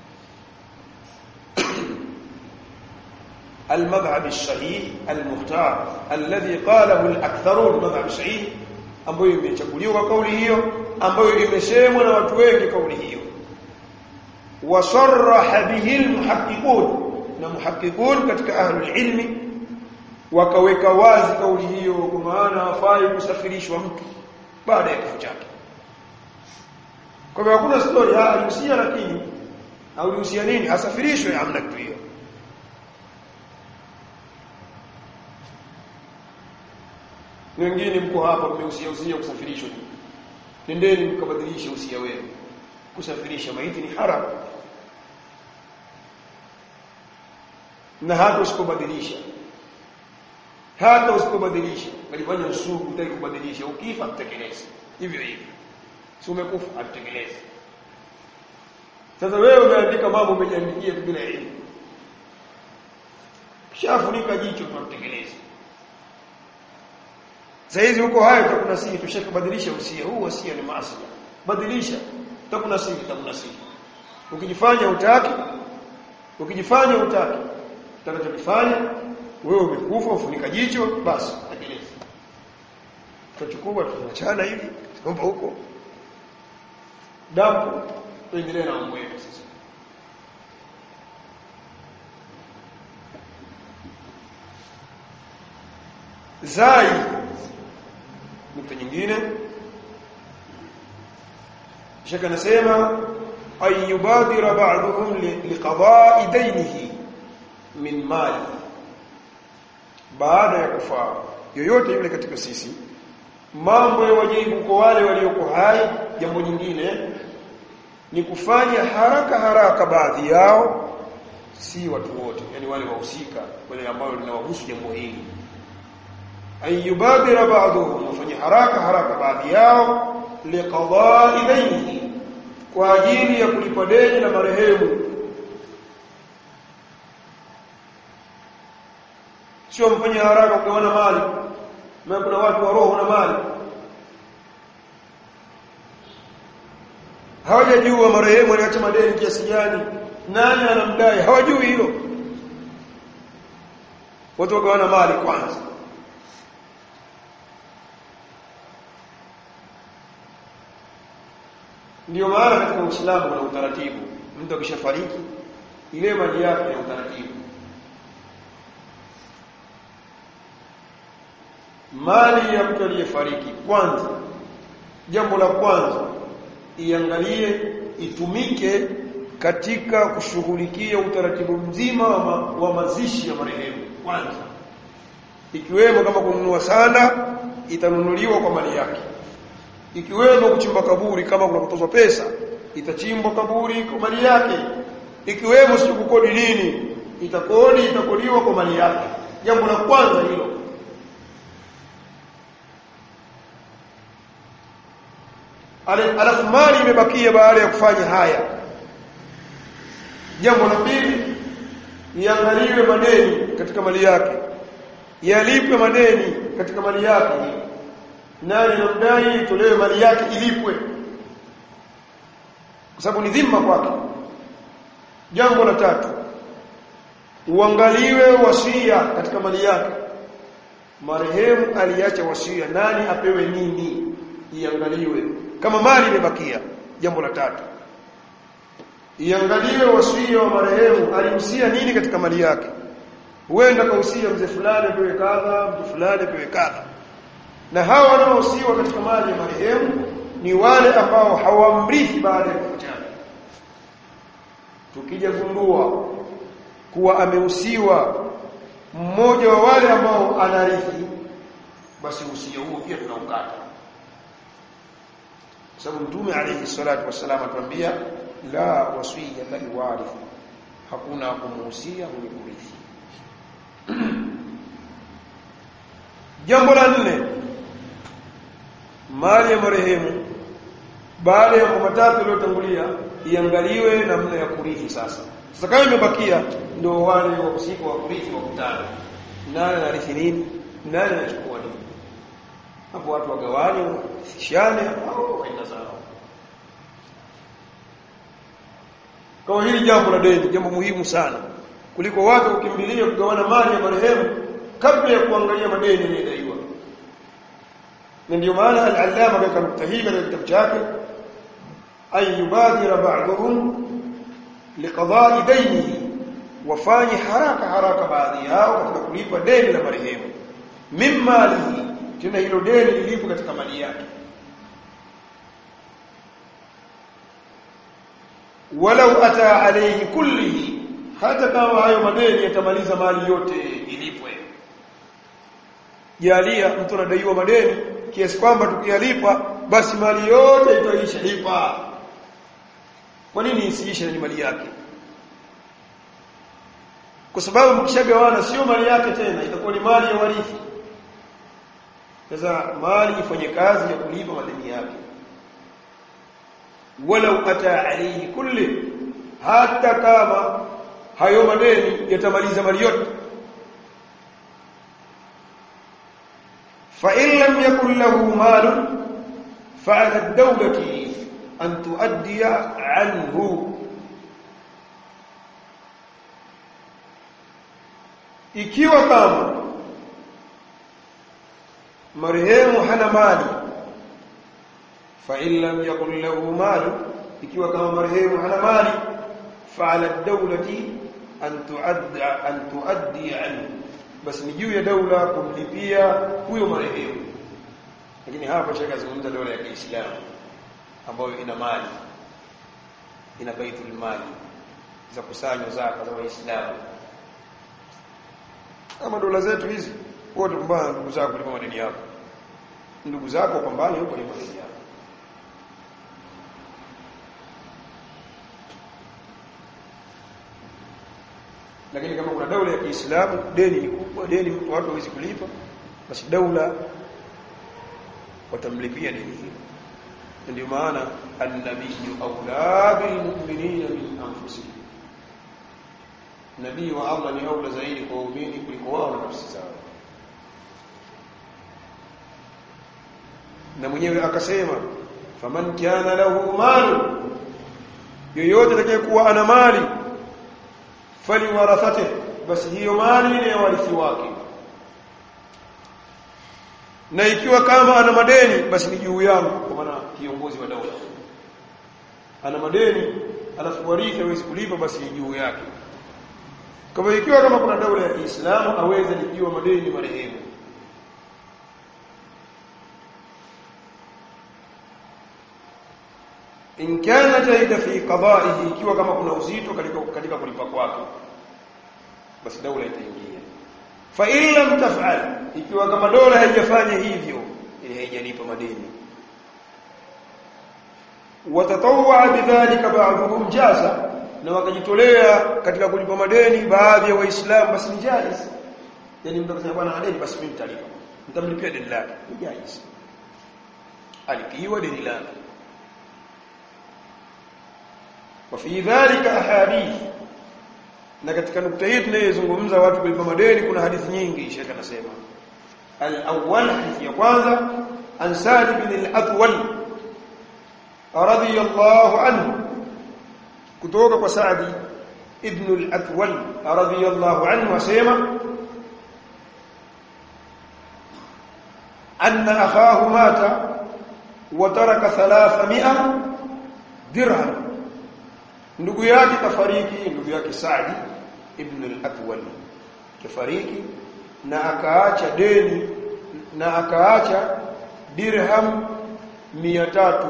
المذهب الصحيح المختار الذي قاله الاكثرون مذهب الصحيح ambayo imechaguliwa kauli hiyo ambayo imesemwa na watu wengi kauli hiyo wasarraha bihi almuhaqqiqun na muhaqqiqun katika ahlul ilmi wakaweka wazi kauli hiyo kwa maana hafai kusafirishwa mtu baada ya kifo chake kwa hivyo hakuna story alihusia lakini au alihusia nini asafirishwe hamna kitu hiyo wengine mko hapa mmehusia usia kusafirishwa nendeni mkabadilisha usia wenu kusafirisha maiti ni haram na hata usipobadilisha hata usipobadilisha walifanya usugu utaki kubadilisha ukifa utekeleze hivyo hivyo si umekufa utekeleze sasa wewe umeandika mambo umejiandikia bila elimu kishafunika jicho tutekeleze Saizi huko hayo tukunasihi tushakubadilisha usia huu usia ni maasi badilisha tukunasihi tukunasihi ukijifanya utaki ukijifanya utaki utakachofanya wewe umekufa ufunika jicho basi tekeleza tutachukua tunachana hivi kwamba huko damu tuendelee na mambo yetu sasa zai nukta nyingine shaka nasema ayubadira ba'dhum liqada'i daynihi min mali baada ya kufa yoyote yule katika sisi mambo ya wajibu kwa wale walioko hai jambo jingine ni kufanya haraka haraka baadhi yao si watu wote yani wale wahusika wale ambao linawahusu jambo hili ayubadira ba'dhum wafanye haraka haraka baadhi yao liqada'i daynihi kwa ajili ya kulipa deni la marehemu sio mfanye haraka ukiona mali na kuna watu wa roho na mali hawajajua marehemu aliacha madeni kiasi gani nani anamdai hawajui hilo watu wagawana mali kwanza ndio maana katika Uislamu kuna utaratibu mtu akishafariki ile mali yake ya utaratibu mali ya mtu aliyefariki kwanza jambo la kwanza iangalie itumike katika kushughulikia utaratibu mzima wa, ma, wa mazishi ya marehemu kwanza, ikiwemo kama kununua sanda itanunuliwa kwa mali yake, ikiwemo kuchimba kaburi kama kuna kutozwa pesa itachimbwa kaburi kwa mali yake, ikiwemo si kukodi nini itakodi itakodiwa kwa mali yake. Jambo la kwanza hilo. Alafu mali imebakia baada ya kufanya haya. Jambo la pili, iangaliwe madeni katika mali yake, yalipwe madeni katika mali yake. Nani anamdai itolewe mali yake ilipwe, kwa sababu ni dhima kwake. Jambo la tatu, uangaliwe wasia katika mali yake. Marehemu aliacha wasia, nani apewe nini, iangaliwe kama mali imebakia. Jambo la tatu, iangaliwe wasia wa marehemu, alihusia nini katika mali yake. Huenda kausia mzee fulani apewe kadha, mtu fulani apewe kadha. Na hawa wanaohusiwa katika mali ya marehemu ni wale ambao hawamrithi baada ya kifo chake. Tukija gundua kuwa amehusiwa mmoja wa wale ambao anarithi, basi usia huo pia tunaukata, kwa sababu Mtume alayhi salatu wasallam atuambia la wasiyata liwarith, hakuna kumhusia mwenye kurithi. Jambo la nne, mali ya marehemu baada ya mambo matatu yaliyotangulia iangaliwe namna ya kurithi. Sasa sasa kama imebakia, ndio wale wa usiku wa kurithi wakutana, nani anarithi nini, nani anachukua nini. Hapo watu wagawane, washane au waenda sawa. Kwa hili jambo la deni jambo muhimu sana, kuliko watu kukimbilia kugawana mali ya marehemu kabla ya kuangalia madeni yanayodaiwa. Na ndio maana al-Allama katika nukta hii katika kitabu chake, ay yubadira ba'dhum liqada'i daynihi, wafanye haraka haraka baadhi yao katika kulipa deni la marehemu, mimma lihi, tena hilo deni lilipo katika mali yake. Walau ata alayhi kullihi, hata kama hayo madeni yatamaliza mali yote ilipwe. Jalia mtu anadaiwa madeni kiasi kwamba tukiyalipa basi mali yote itaisha, lipa. Kwa nini isiishe ni mali yake? Kwa sababu mkishagawana sio mali yake tena, itakuwa ni mali ya warithi. Sasa mali ifanye kazi ya kulipa madeni yake. Walau ata alayhi kulli, hata kama hayo madeni yatamaliza mali yote. Fa in lam yakul lahu mal fa 'ala ad-dawlati an tuaddiya anhu, ikiwa kama marehemu hana mali, fa in lam yakul lahu mal, ikiwa kama marehemu hana mali, fa 'ala ad-dawlati an tuadda an tuaddi anhu, basi ni juu ya daula kumlipia huyo marehemu. Lakini hapa shaka zungumza dola ya Kiislamu ambayo ina mali, ina baitul mali za kusanywa zaka za Waislamu. Kama dola zetu hizi, wote pambana ndugu zako kulipa madeni yako, ndugu zako pambane huko kulipa madeni yako. Lakini kama kuna daula ya Kiislamu, deni ni kubwa, deni mtu watu hawezi kulipa, basi daula watamlipia deni hilo. Ndio maana an-nabiyyu awla bil mu'minina min anfusihim, nabii wa Allah ni aula zaidi kwa waumini kuliko wao na nafsi zao. Na mwenyewe akasema, faman kana lahu mal, yoyote atakayekuwa ana mali, fali warathate, basi hiyo mali ni ya warithi wake. Na ikiwa kama ana madeni, basi ni juu yangu, kwa maana kiongozi wa daula ana madeni alafu warithi hawezi kulipa, basi ni juu yake. Kama ikiwa kama kuna daula ya Kiislamu aweze lipiwa madeni marehemu. in kana jaida fi qada'ihi, ikiwa kama kuna uzito katika katika kulipa kwake, basi dola itaingia. Fa in lam taf'al, ikiwa kama dola haijafanya hivyo, ili haijalipa madeni, watatawwa bidhalika ba'dhum jaza, na wakajitolea katika kulipa madeni baadhi ya waislamu, basi ni jaiz. Yani mtu akasema bwana madeni, basi mimi nitalipa, nitamlipia deni lake, ni jaiz, alipiwa deni lake. Wa fi dhalika ahadith, na katika nukta hii tunayozungumza watu kulipa madeni kuna hadithi nyingi. Sheikh anasema al-awwal, hadithi ya kwanza, an Sa'd bin al-Atwal radiyallahu anhu, kutoka kwa Sa'd ibn al-Atwal radiyallahu anhu asema anna akhahu mata wa taraka thalathami'a dirham, ndugu yake kafariki, ndugu yake Sa'd ibn al-Atwal kafariki na akaacha deni, na akaacha dirham mia tatu.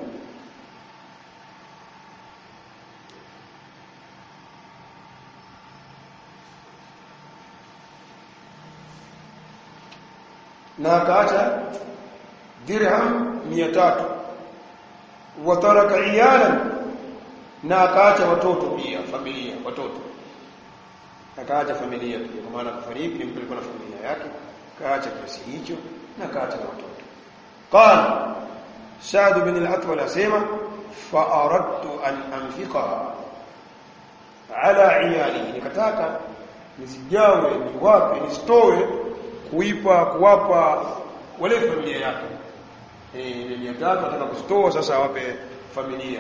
na akaacha dirham mia tatu. Wa taraka iyalan, na akaacha watoto pia, familia, watoto, akaacha familia pia, kwa maana kufariki ni mtu alikuwa na familia yake, akaacha kiasi hicho na akaacha na watoto. Qala Sa'd bin al-Atwal asema fa aradtu an anfiqaha ala iyali, nikataka nizigawe, niwape, nisitoe kuipa kuwapa wale familia yake. Eh, ile mia tatu nataka kuzitoa sasa awape familia.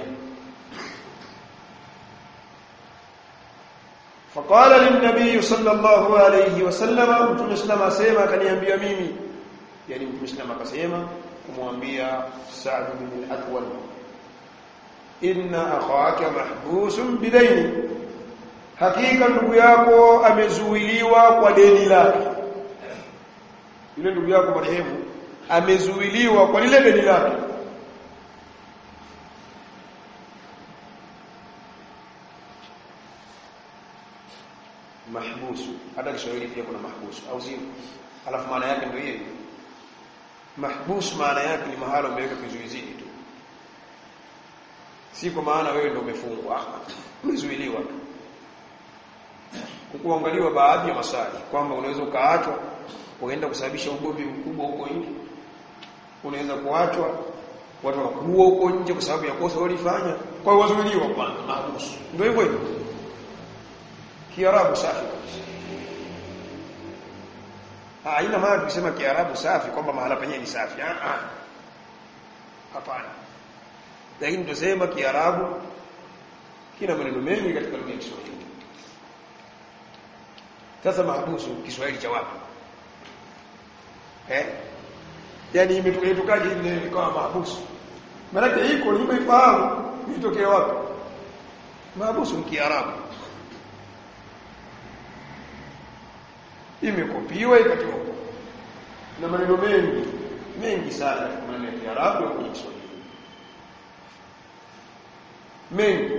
Faqala lin-nabiy sallallahu alayhi wasallam, Mtume sallallahu asema akaniambia mimi, yani Mtume sallallahu akasema kumwambia Sa'd bin al-Atwal, inna akhaka mahbusun bidaini, hakika ndugu yako amezuiliwa kwa deni lake. Yule ndugu yako marehemu amezuiliwa kwa lile deni lake. Mahbusu, hata Kiswahili pia kuna mahbusu au sio? Alafu maana yake ndio hiyo. Mahbus maana yake ni mahali umeweka kizuizini tu, si kwa maana wewe ndio umefungwa, umezuiliwa tu. Kukuangaliwa baadhi ya masali kwamba unaweza ukaachwa ukaenda kusababisha ugomvi mkubwa huko nje, unaweza kuachwa watu wakuua huko nje kwa sababu ya kosa ulifanya, kwa hiyo wazuiliwa kwanza, mahbus. Ndio hivyo hivyo Kiarabu safi. Ah, ina maana tukisema Kiarabu safi kwamba mahala penyewe ni safi. Ah ah. Hapana. Lakini tusema Kiarabu kina maneno mengi katika lugha ya Kiswahili. Sasa mahbusu Kiswahili cha wapi? Eh? Yaani imetukaje hivi neno kama mahbusu? Maana iko nimeifahamu itokea wapi? Mahbusu ni Kiarabu. Imekopiwa ikatoka na maneno mengi mengi sana maneno ya Kiarabu na Kiswahili mengi,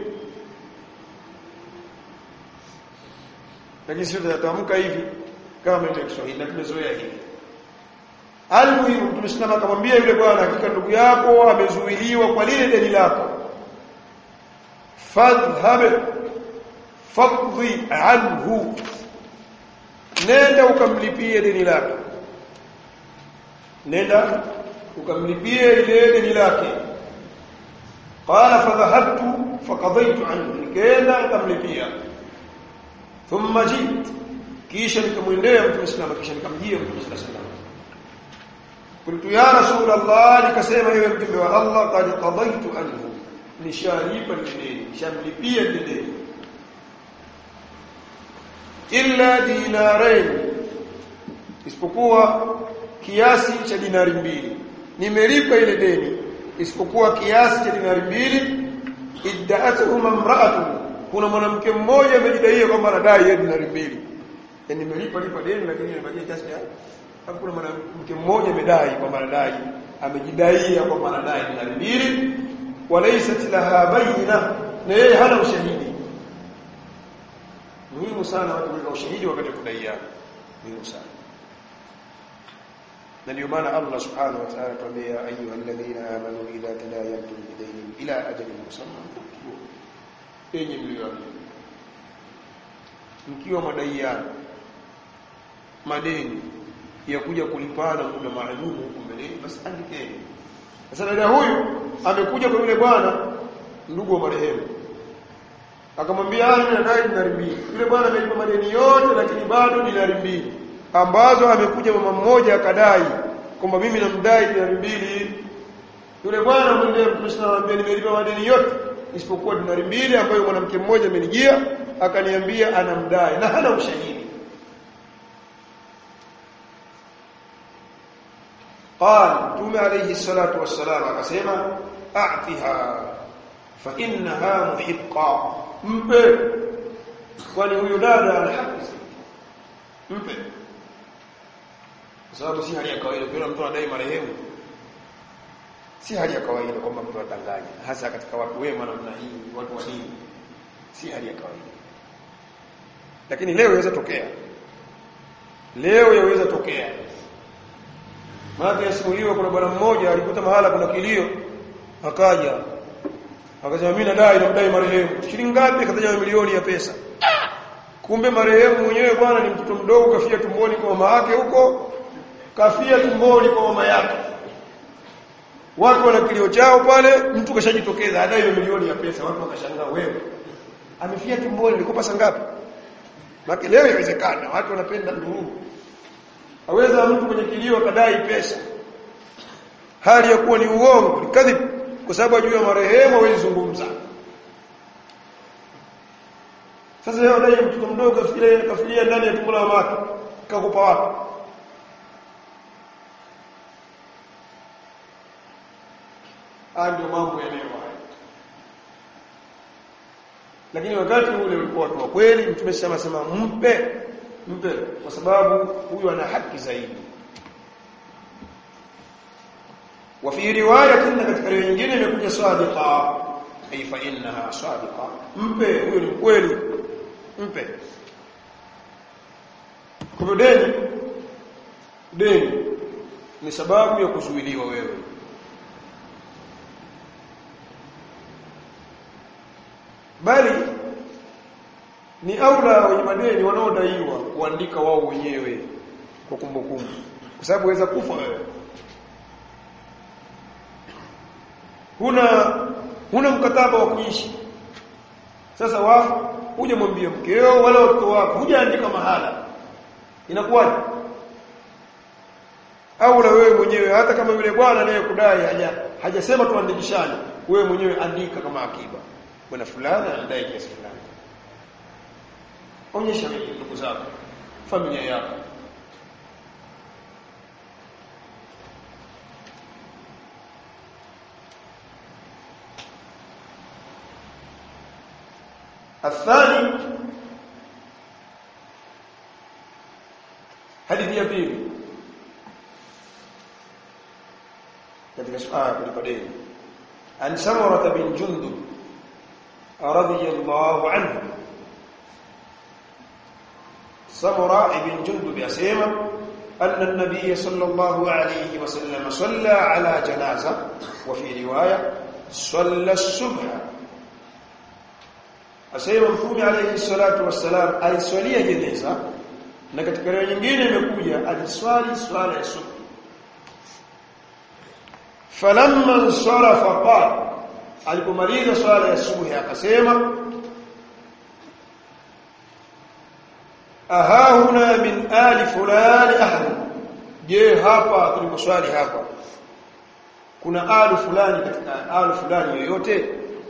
lakini sio tunatamka hivi kama maneno ya Kiswahili na tumezoea hivi. Almuhimu tumesimama akamwambia yule bwana, hakika ndugu yako amezuiliwa kwa lile deni lako, fadhhab faqdi anhu, nenda ukamlipie deni lake, nenda ukamlipie ile deni lake. Qala fadhahabtu faqadaytu anhu, nikaenda nikamlipia. Thumma jit, kisha nikamwendea Mtume sallallahu, kisha nikamjia Mtume sallallahu. Qultu ya Rasulullah, nikasema ewe Mtume wa Allah, qad qadaytu anhu, nishalipa deni, nishamlipia deni, illa dinarain, isipokuwa kiasi cha dinari mbili. Nimelipa ile deni isipokuwa kiasi cha dinari mbili. Idda'atuhuma imra'atu, kuna mwanamke mmoja amejidai kwamba anadai yeye dinari mbili. Yaani nimelipa lipa deni lakini nimebaki kiasi gani? Hapo kuna mwanamke mmoja amedai kwamba anadai, amejidai kwamba anadai dinari mbili. walaysat laha bayna, na yeye hana ushahidi. Muhimu sana watu kuweka ushahidi wakati wa kudaiana, muhimu sana. Na ndio maana Allah subhanahu wa ta'ala tuambia ayyuhalladhina amanu idha tadayantum bidaynin ila ajalin musamma, enyi mlioamini, mkiwa madaiana madeni ya kuja kulipana muda maalum huko mbele, basi andikeni. Sasa dada huyu amekuja kwa yule bwana ndugu wa marehemu, akamwambia ana nadai dinari mbili. Yule bwana amelipa madeni yote, lakini bado dinari mbili ambazo amekuja mama mmoja akadai kwamba mimi namdai dinari mbili. Yule bwana mwendee Mtume anamwambia nimelipa madeni yote isipokuwa dinari mbili ambayo mwanamke mmoja amenijia akaniambia anamdai na hana ushahidi. قال تومي عليه الصلاة والسلام akasema a'tiha fa innaha muhiqqa, mpe, kwani huyo dada ana haki, mpe. Kwa sababu si hali ya kawaida kwa mtu anadai marehemu, si hali ya kawaida kwamba mtu atanganya, hasa katika watu wema namna hii, watu wa dini, si hali ya kawaida. Lakini leo yaweza tokea, leo yaweza tokea. Maana yasimuliwa kuna bwana mmoja alikuta mahala kuna kilio, akaja akasema mimi nadai namdai marehemu. Shilingi ngapi? Akataja milioni ya pesa. Kumbe marehemu mwenyewe bwana ni mtoto mdogo, kafia tumboni kwa mama yake huko, kafia tumboni kwa mama yake. Watu wana kilio chao pale, mtu kashajitokeza adai milioni ya pesa. Watu wakashangaa, wewe amefia tumboni, nilikupa pesa ngapi? Maana leo inawezekana watu wanapenda ndugu. Aweza mtu mwenye kilio akadai pesa hali ya kuwa ni uongo, ni kadhib, kwa sababu ajua marehemu hawezi zungumza. Sasa yeye anadai mtoto mdogo kafikiria kafikiria ndani ya tumbo la mama kakupa wapi? Ndio mambo ya leo haya. Lakini wakati ule ulikuwa watu wa kweli, Mtume sema sema mpe mpe, kwa sababu huyu ana haki zaidi. Wa fi riwaya kuna katika riwaya nyingine imekuja sadiqa, ay fa innaha sadiqa, mpe, huyu ni kweli, mpe. Kwa deni, deni ni sababu ya kuzuiliwa wewe. Bali ni aula wenye madeni wanaodaiwa kuandika wao wenyewe kwa kumbukumbu, kwa sababu waweza kufa wewe. Huna huna mkataba wa kuishi. Sasa wafu uje mwambie mkeo wala watoto wako, hujaandika mahala, inakuwaje? Au la wewe mwenyewe, hata kama yule bwana anayekudai haja hajasema tuandikishane, wewe mwenyewe andika kama akiba, bwana fulani anadai kiasi fulani. Onyesha ndugu zako, familia yako. الثاني hadithi ya pili katika suala kulipa deni. An Samura bin Jundub radhiyallahu anhu, Samura ibn Jundub yasema anna an-nabiy sallallahu alayhi wa sallam salla ala janaza, wa fi riwaya salla as-subha. Asema Mtume alayhi salatu wassalam aliswalia jeneza, na katika riwaya nyingine imekuja aliswali swala ya subhi. Falamma sarafa qala, alipomaliza swala ya subhi akasema aha huna min ali fulani ahad, je hapa tuliposwali hapa kuna alu fulani katika alu fulani yoyote?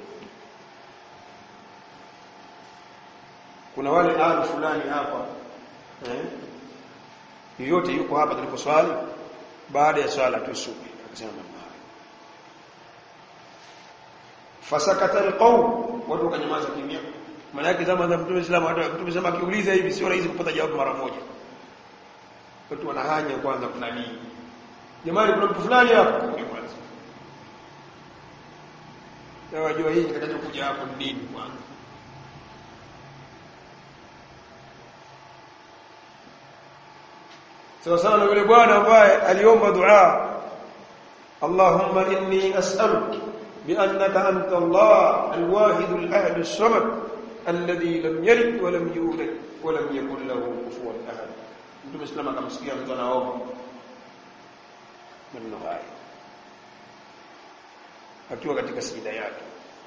Kuna wale alu fulani hapa eh yoyote yuko hapa tuliposwali baada ya swala tu subhi? Akasema fasakata alqaum, watu wakanyamaza kimya. Maana yake zama za Mtume Islam, hata Mtume sema akiuliza hivi sio rahisi kupata jawabu mara moja. Watu wanahanya kwanza, kuna nini jamani, kuna mtu fulani hapa kwanza. wajua hii kitakachokuja hapo ni nini kwanza. Sawa sawa na yule bwana ambaye aliomba dua, Allahumma inni as'aluka بأنك أنت الله الواحد الأحد الصمد الذي لم يلد ولم يولد ولم يكن له كفوا أحد. Mtu Muislamu akamsikia mtu anaomba maneno haya akiwa katika sijida yake,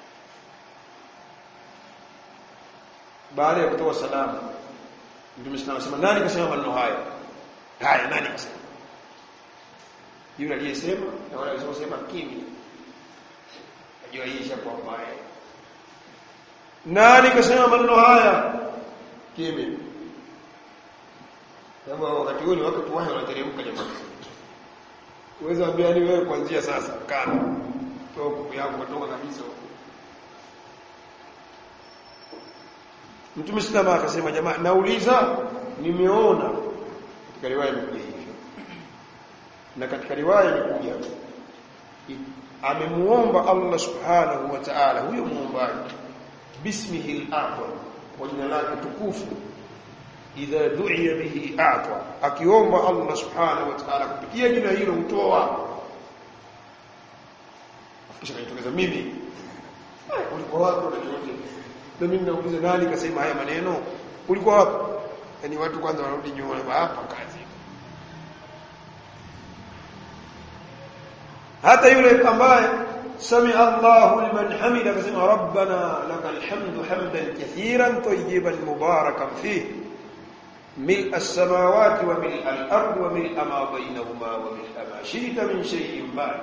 baada ya kutoa salamu, mtu Muislamu anasema nani kasema maneno haya? Haya, nani kasema? Yule aliyesema na wale walisema kimya. Najua hii ishakuwa mbaya. Nani kasema maneno haya? Kimya. Sababu wakati huo ni wakati wahi wanateremka jamani. Uweza ambia ni wewe kuanzia sasa kana. Toka yako kutoka kabisa. Mtume Muislamu akasema jamaa, nauliza nimeona katika riwaya imekuja hivyo. Na katika riwaya imekuja amemuomba Allah subhanahu wa ta'ala huyo muombaji bismihi al-a'zam, kwa jina lake tukufu, idha du'iya bihi a'ta, akiomba Allah subhanahu wa ta'ala kupitia jina hilo utoa. Kisha kanitokeza mimi, ulikuwa wapi unaniona? Na mimi nauliza nani kasema haya maneno? Ulikuwa wapi? Yaani watu kwanza warudi nyuma hapa kazi. Hata yule ambaye sami Allahu liman hamida akasema rabbana lakal hamdu hamdan kathiran tayyiban mubarakan fihi ملء السماوات وملء الأرض وملء ما بينهما وملء ما شئت من شيء بعد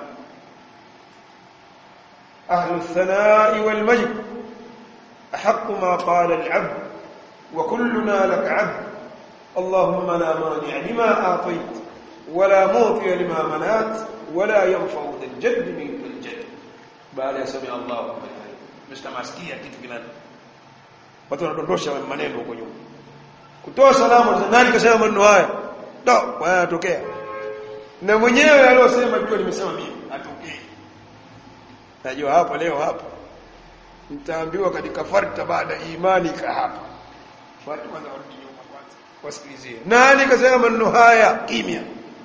أهل الثناء والمجد أحق ما قال العبد وكلنا لك عبد اللهم لا مانع لما أعطيت ولا معطي لما منعت ولا ينفع ذا الجد منك الجد. بعد يسمع الله لمن حمده. Mstamasikia kitu kinani? Watu wanadondosha maneno huko nyuma. Kutoa salamu za nani kasema maneno haya? Ndio, kwa yanatokea. Na mwenyewe aliyosema ndio nimesema mimi, atokee. Najua hapa leo hapa mtaambiwa katika farta baada imani ka hapa. Watu kwanza warudi nyuma kwanza. Wasikilizie. Nani kasema maneno haya? Kimya.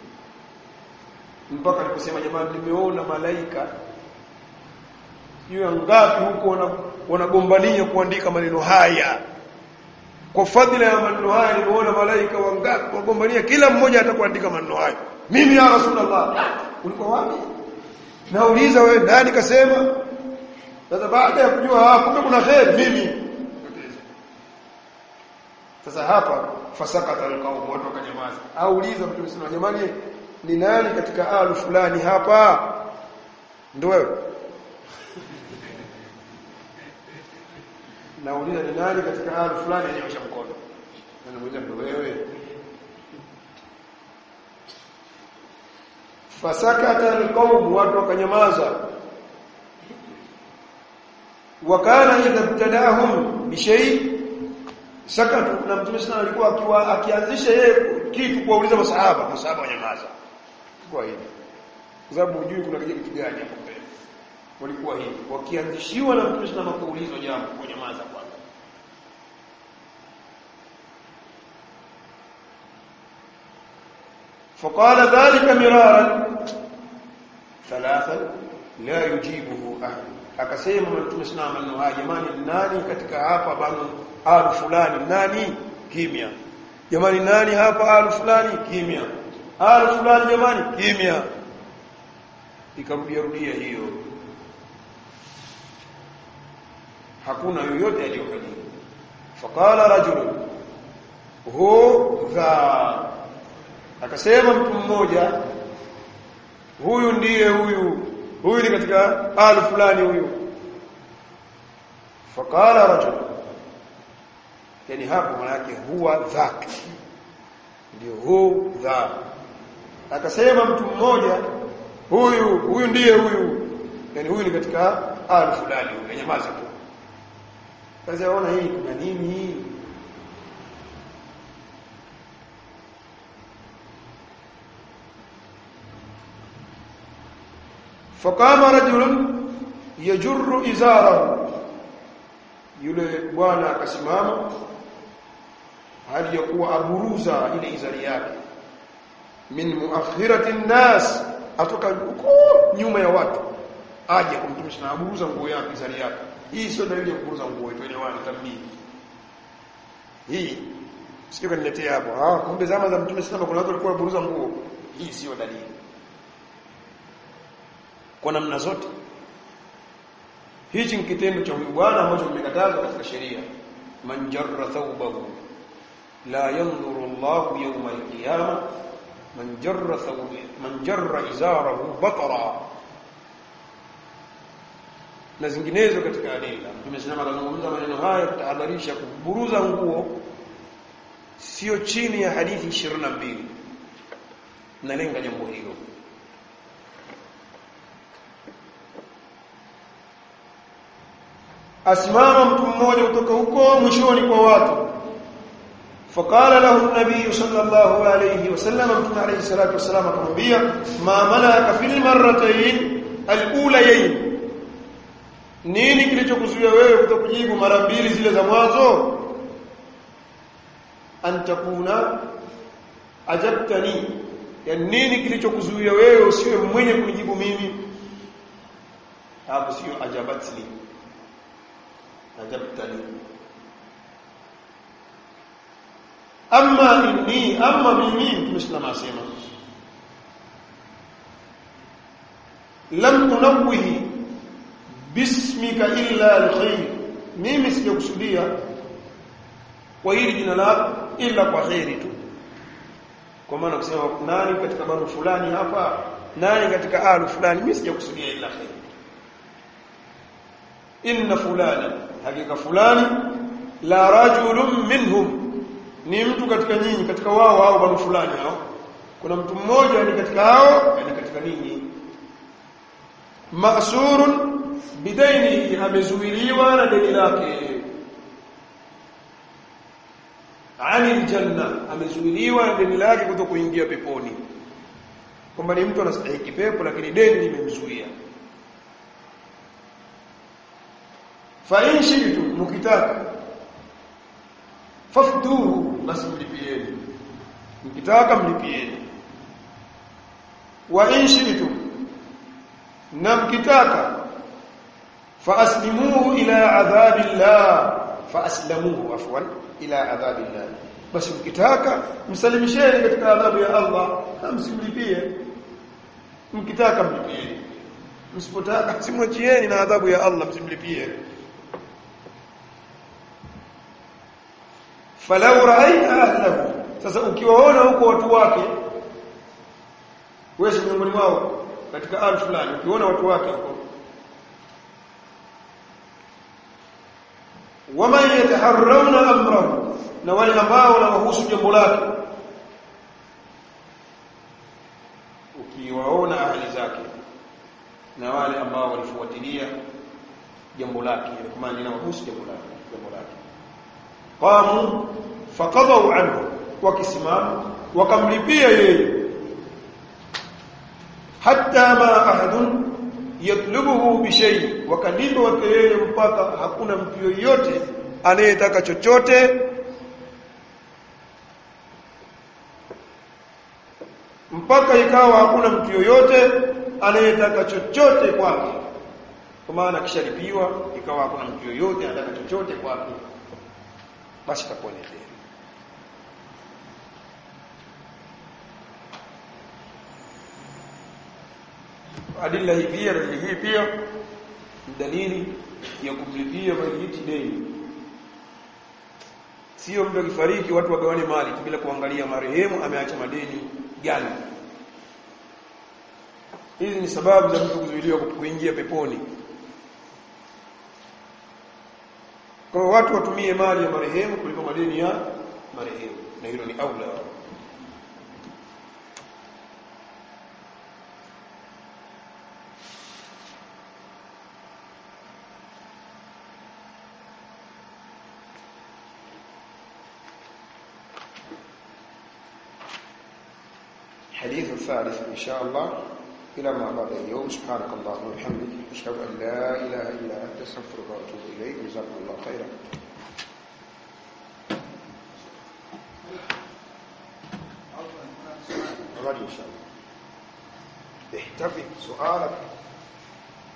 Mpaka aliposema jamani, nimeona malaika yule ngapi huko wanagombania kuandika maneno haya. Kwa fadhila ya maneno haya nimeona malaika wangapi wagombania, kila mmoja atakuandika maneno haya. Mimi ya Rasulullah, ulikuwa wapi? Nauliza wewe nani kasema? Sasa baada ya kujua ah kumbe kuna khair mimi. Sasa hapa fasakata alqaum, watu wakanyamaza. Auliza mtu msema jamani, ni nani katika alu fulani hapa? Ndio wewe. Nauliza ni nani katika alu fulani anyosha mkono? Na namuuliza ndio wewe. Fasakata alqaum, watu wakanyamaza. Wakana idha ibtadahum bi shay sakatu, na Mtume sana alikuwa akiwa akianzisha yeye kitu kuwauliza masahaba, masahaba wanyamaza. Kwa hiyo kwa sababu hujui kuna kitu gani hapo mbele. Walikuwa hivi wakianzishiwa na Mtume sana kuulizwa jambo kwa nyamaza kwanza. فقال ذلك مرارا ثلاثا لا يجيبه احد. Akasema Mtume sana maneno haya, jamani nani katika hapa banu alu fulani? Nani? Kimya. Jamani nani hapa alu fulani? Kimya. Alu fulani jamani? Kimya. Ikarudia rudia hiyo, hakuna yoyote aliyokajibu. Faqala rajulun hu dha, akasema mtu mmoja, huyu ndiye huyu, huyu ni katika alu fulani huyu. Faqala rajul, yani hapo maana yake huwa dhak, ndio hu dha. Akasema mtu mmoja, huyu huyu ndiye huyu, yani huyu ni katika alu fulani huyu. Nyamaza tu. Kaza yaona hii kuna nini? فقام رجل yajurru izarahu, yule bwana akasimama hali ya kuwa aburuza ile izari yake, min muakhirati nnas, atoka huko nyuma ya watu aje kumtumisha na aburuza nguo yake, izari yake. Hii sio dalili ya kuburuza nguo, tuelewane tabiri hii. Sio kaniletea hapo ah kumbe zama za Mtume sana kuna watu walikuwa waburuza nguo. Hii sio dalili kwa namna zote. Hichi ni kitendo cha huyu bwana ambacho kimekatazwa katika sheria. Man jarra thawbahu la yanzuru Allahu yawma al-qiyamah, man jarra thawbahu man jarra izarahu batara, na zinginezo katika adila. Mtume sana anazungumza maneno haya kutahadharisha kuburuza nguo, sio chini ya hadithi ishirini na mbili. Nalenga jambo hilo. Asimama mtu mmoja kutoka huko mwishoni kwa watu, faqala lahu an-nabiy sallallahu alayhi wasallam, mtume alayhi salatu wasallam akamwambia, ma malaka fil marratayn al-ulayayn, nini kilichokuzuia wewe kutokujibu mara mbili zile za mwanzo? Antakuna ajabtani, yani nini kilichokuzuia wewe usiwe mwenye kunijibu mimi? Hapo sio ajabatni, ajabtani. Amma inni, amma mimi, Muislamu asema lam tunawwihi bismika illa alkhair, mimi sijakusudia kwa hili jina lako ila kwa khairi tu. Kwa maana kusema nani katika banu fulani hapa, nani katika alu fulani, mimi sijakusudia ila khairi. Inna fulana, hakika fulani, la rajulun minhum, ni mtu katika nyinyi, katika wao au banu fulani hao, kuna mtu mmoja ni katika hao, ni katika ninyi. Ma'surun bidaini, amezuiliwa na deni lake. Anil janna, amezuiliwa na deni lake kuto kuingia peponi. Kwamba ni mtu anastahili pepo lakini deni limemzuia. Fa in shi'tu, mkitaka, faftuhu, basi mlipieni, mkitaka mlipieni. Wa in shi'tu, na mkitaka, fa aslimuhu ila adhabillah, fa aslamuhu afwan ila adhabillah, basi mkitaka msalimisheni katika adhabu ya Allah, msimlipie. Mkitaka mlipie, msipotaka simwachieni na adhabu ya Allah, msimlipie. Falau ra'aita ahlahu, sasa ukiwaona huko watu wake, wewe miongoni mwao katika al fulani, ukiona watu wake huko, wama yataharrauna amrahu, na wale ambao wanahusu jambo lake, ukiwaona ahli zake na wale ambao walifuatilia jambo lake, kwa maana inawahusu jambo lake, jambo lake, qamu faqadu anhu, wakisimama wakamlipia yeye, hatta ma ahadun yatlubuhu bi shay, wakalipa wake yeye mpaka hakuna mtu yoyote anayetaka chochote, mpaka ikawa hakuna mtu yoyote anayetaka chochote kwake. Kwa maana kishalipiwa ikawa hakuna mtu yoyote anataka chochote kwake, basi takuwa ni kheri. Adilla hii pia, dalili hii pia dalili ya kumlipia maiti deni. Sio mtu akifariki watu wagawane mali bila kuangalia marehemu ameacha madeni gani. Hizi ni sababu za mtu kuzuiliwa kuingia peponi. Kwa watu watumie mali ya marehemu kuliko madeni ya marehemu, na hilo ni aula. الحديث الثالث إن شاء الله إلى ما بعد اليوم. سبحانك اللهم وبحمدك أشهد أن لا إله إلا أنت أستغفرك وأتوب إليك. جزاكم الله خيرا. إن شاء الله احتفظ سؤالك.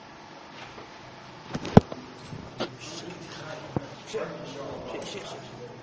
شيخ شيخ شيخ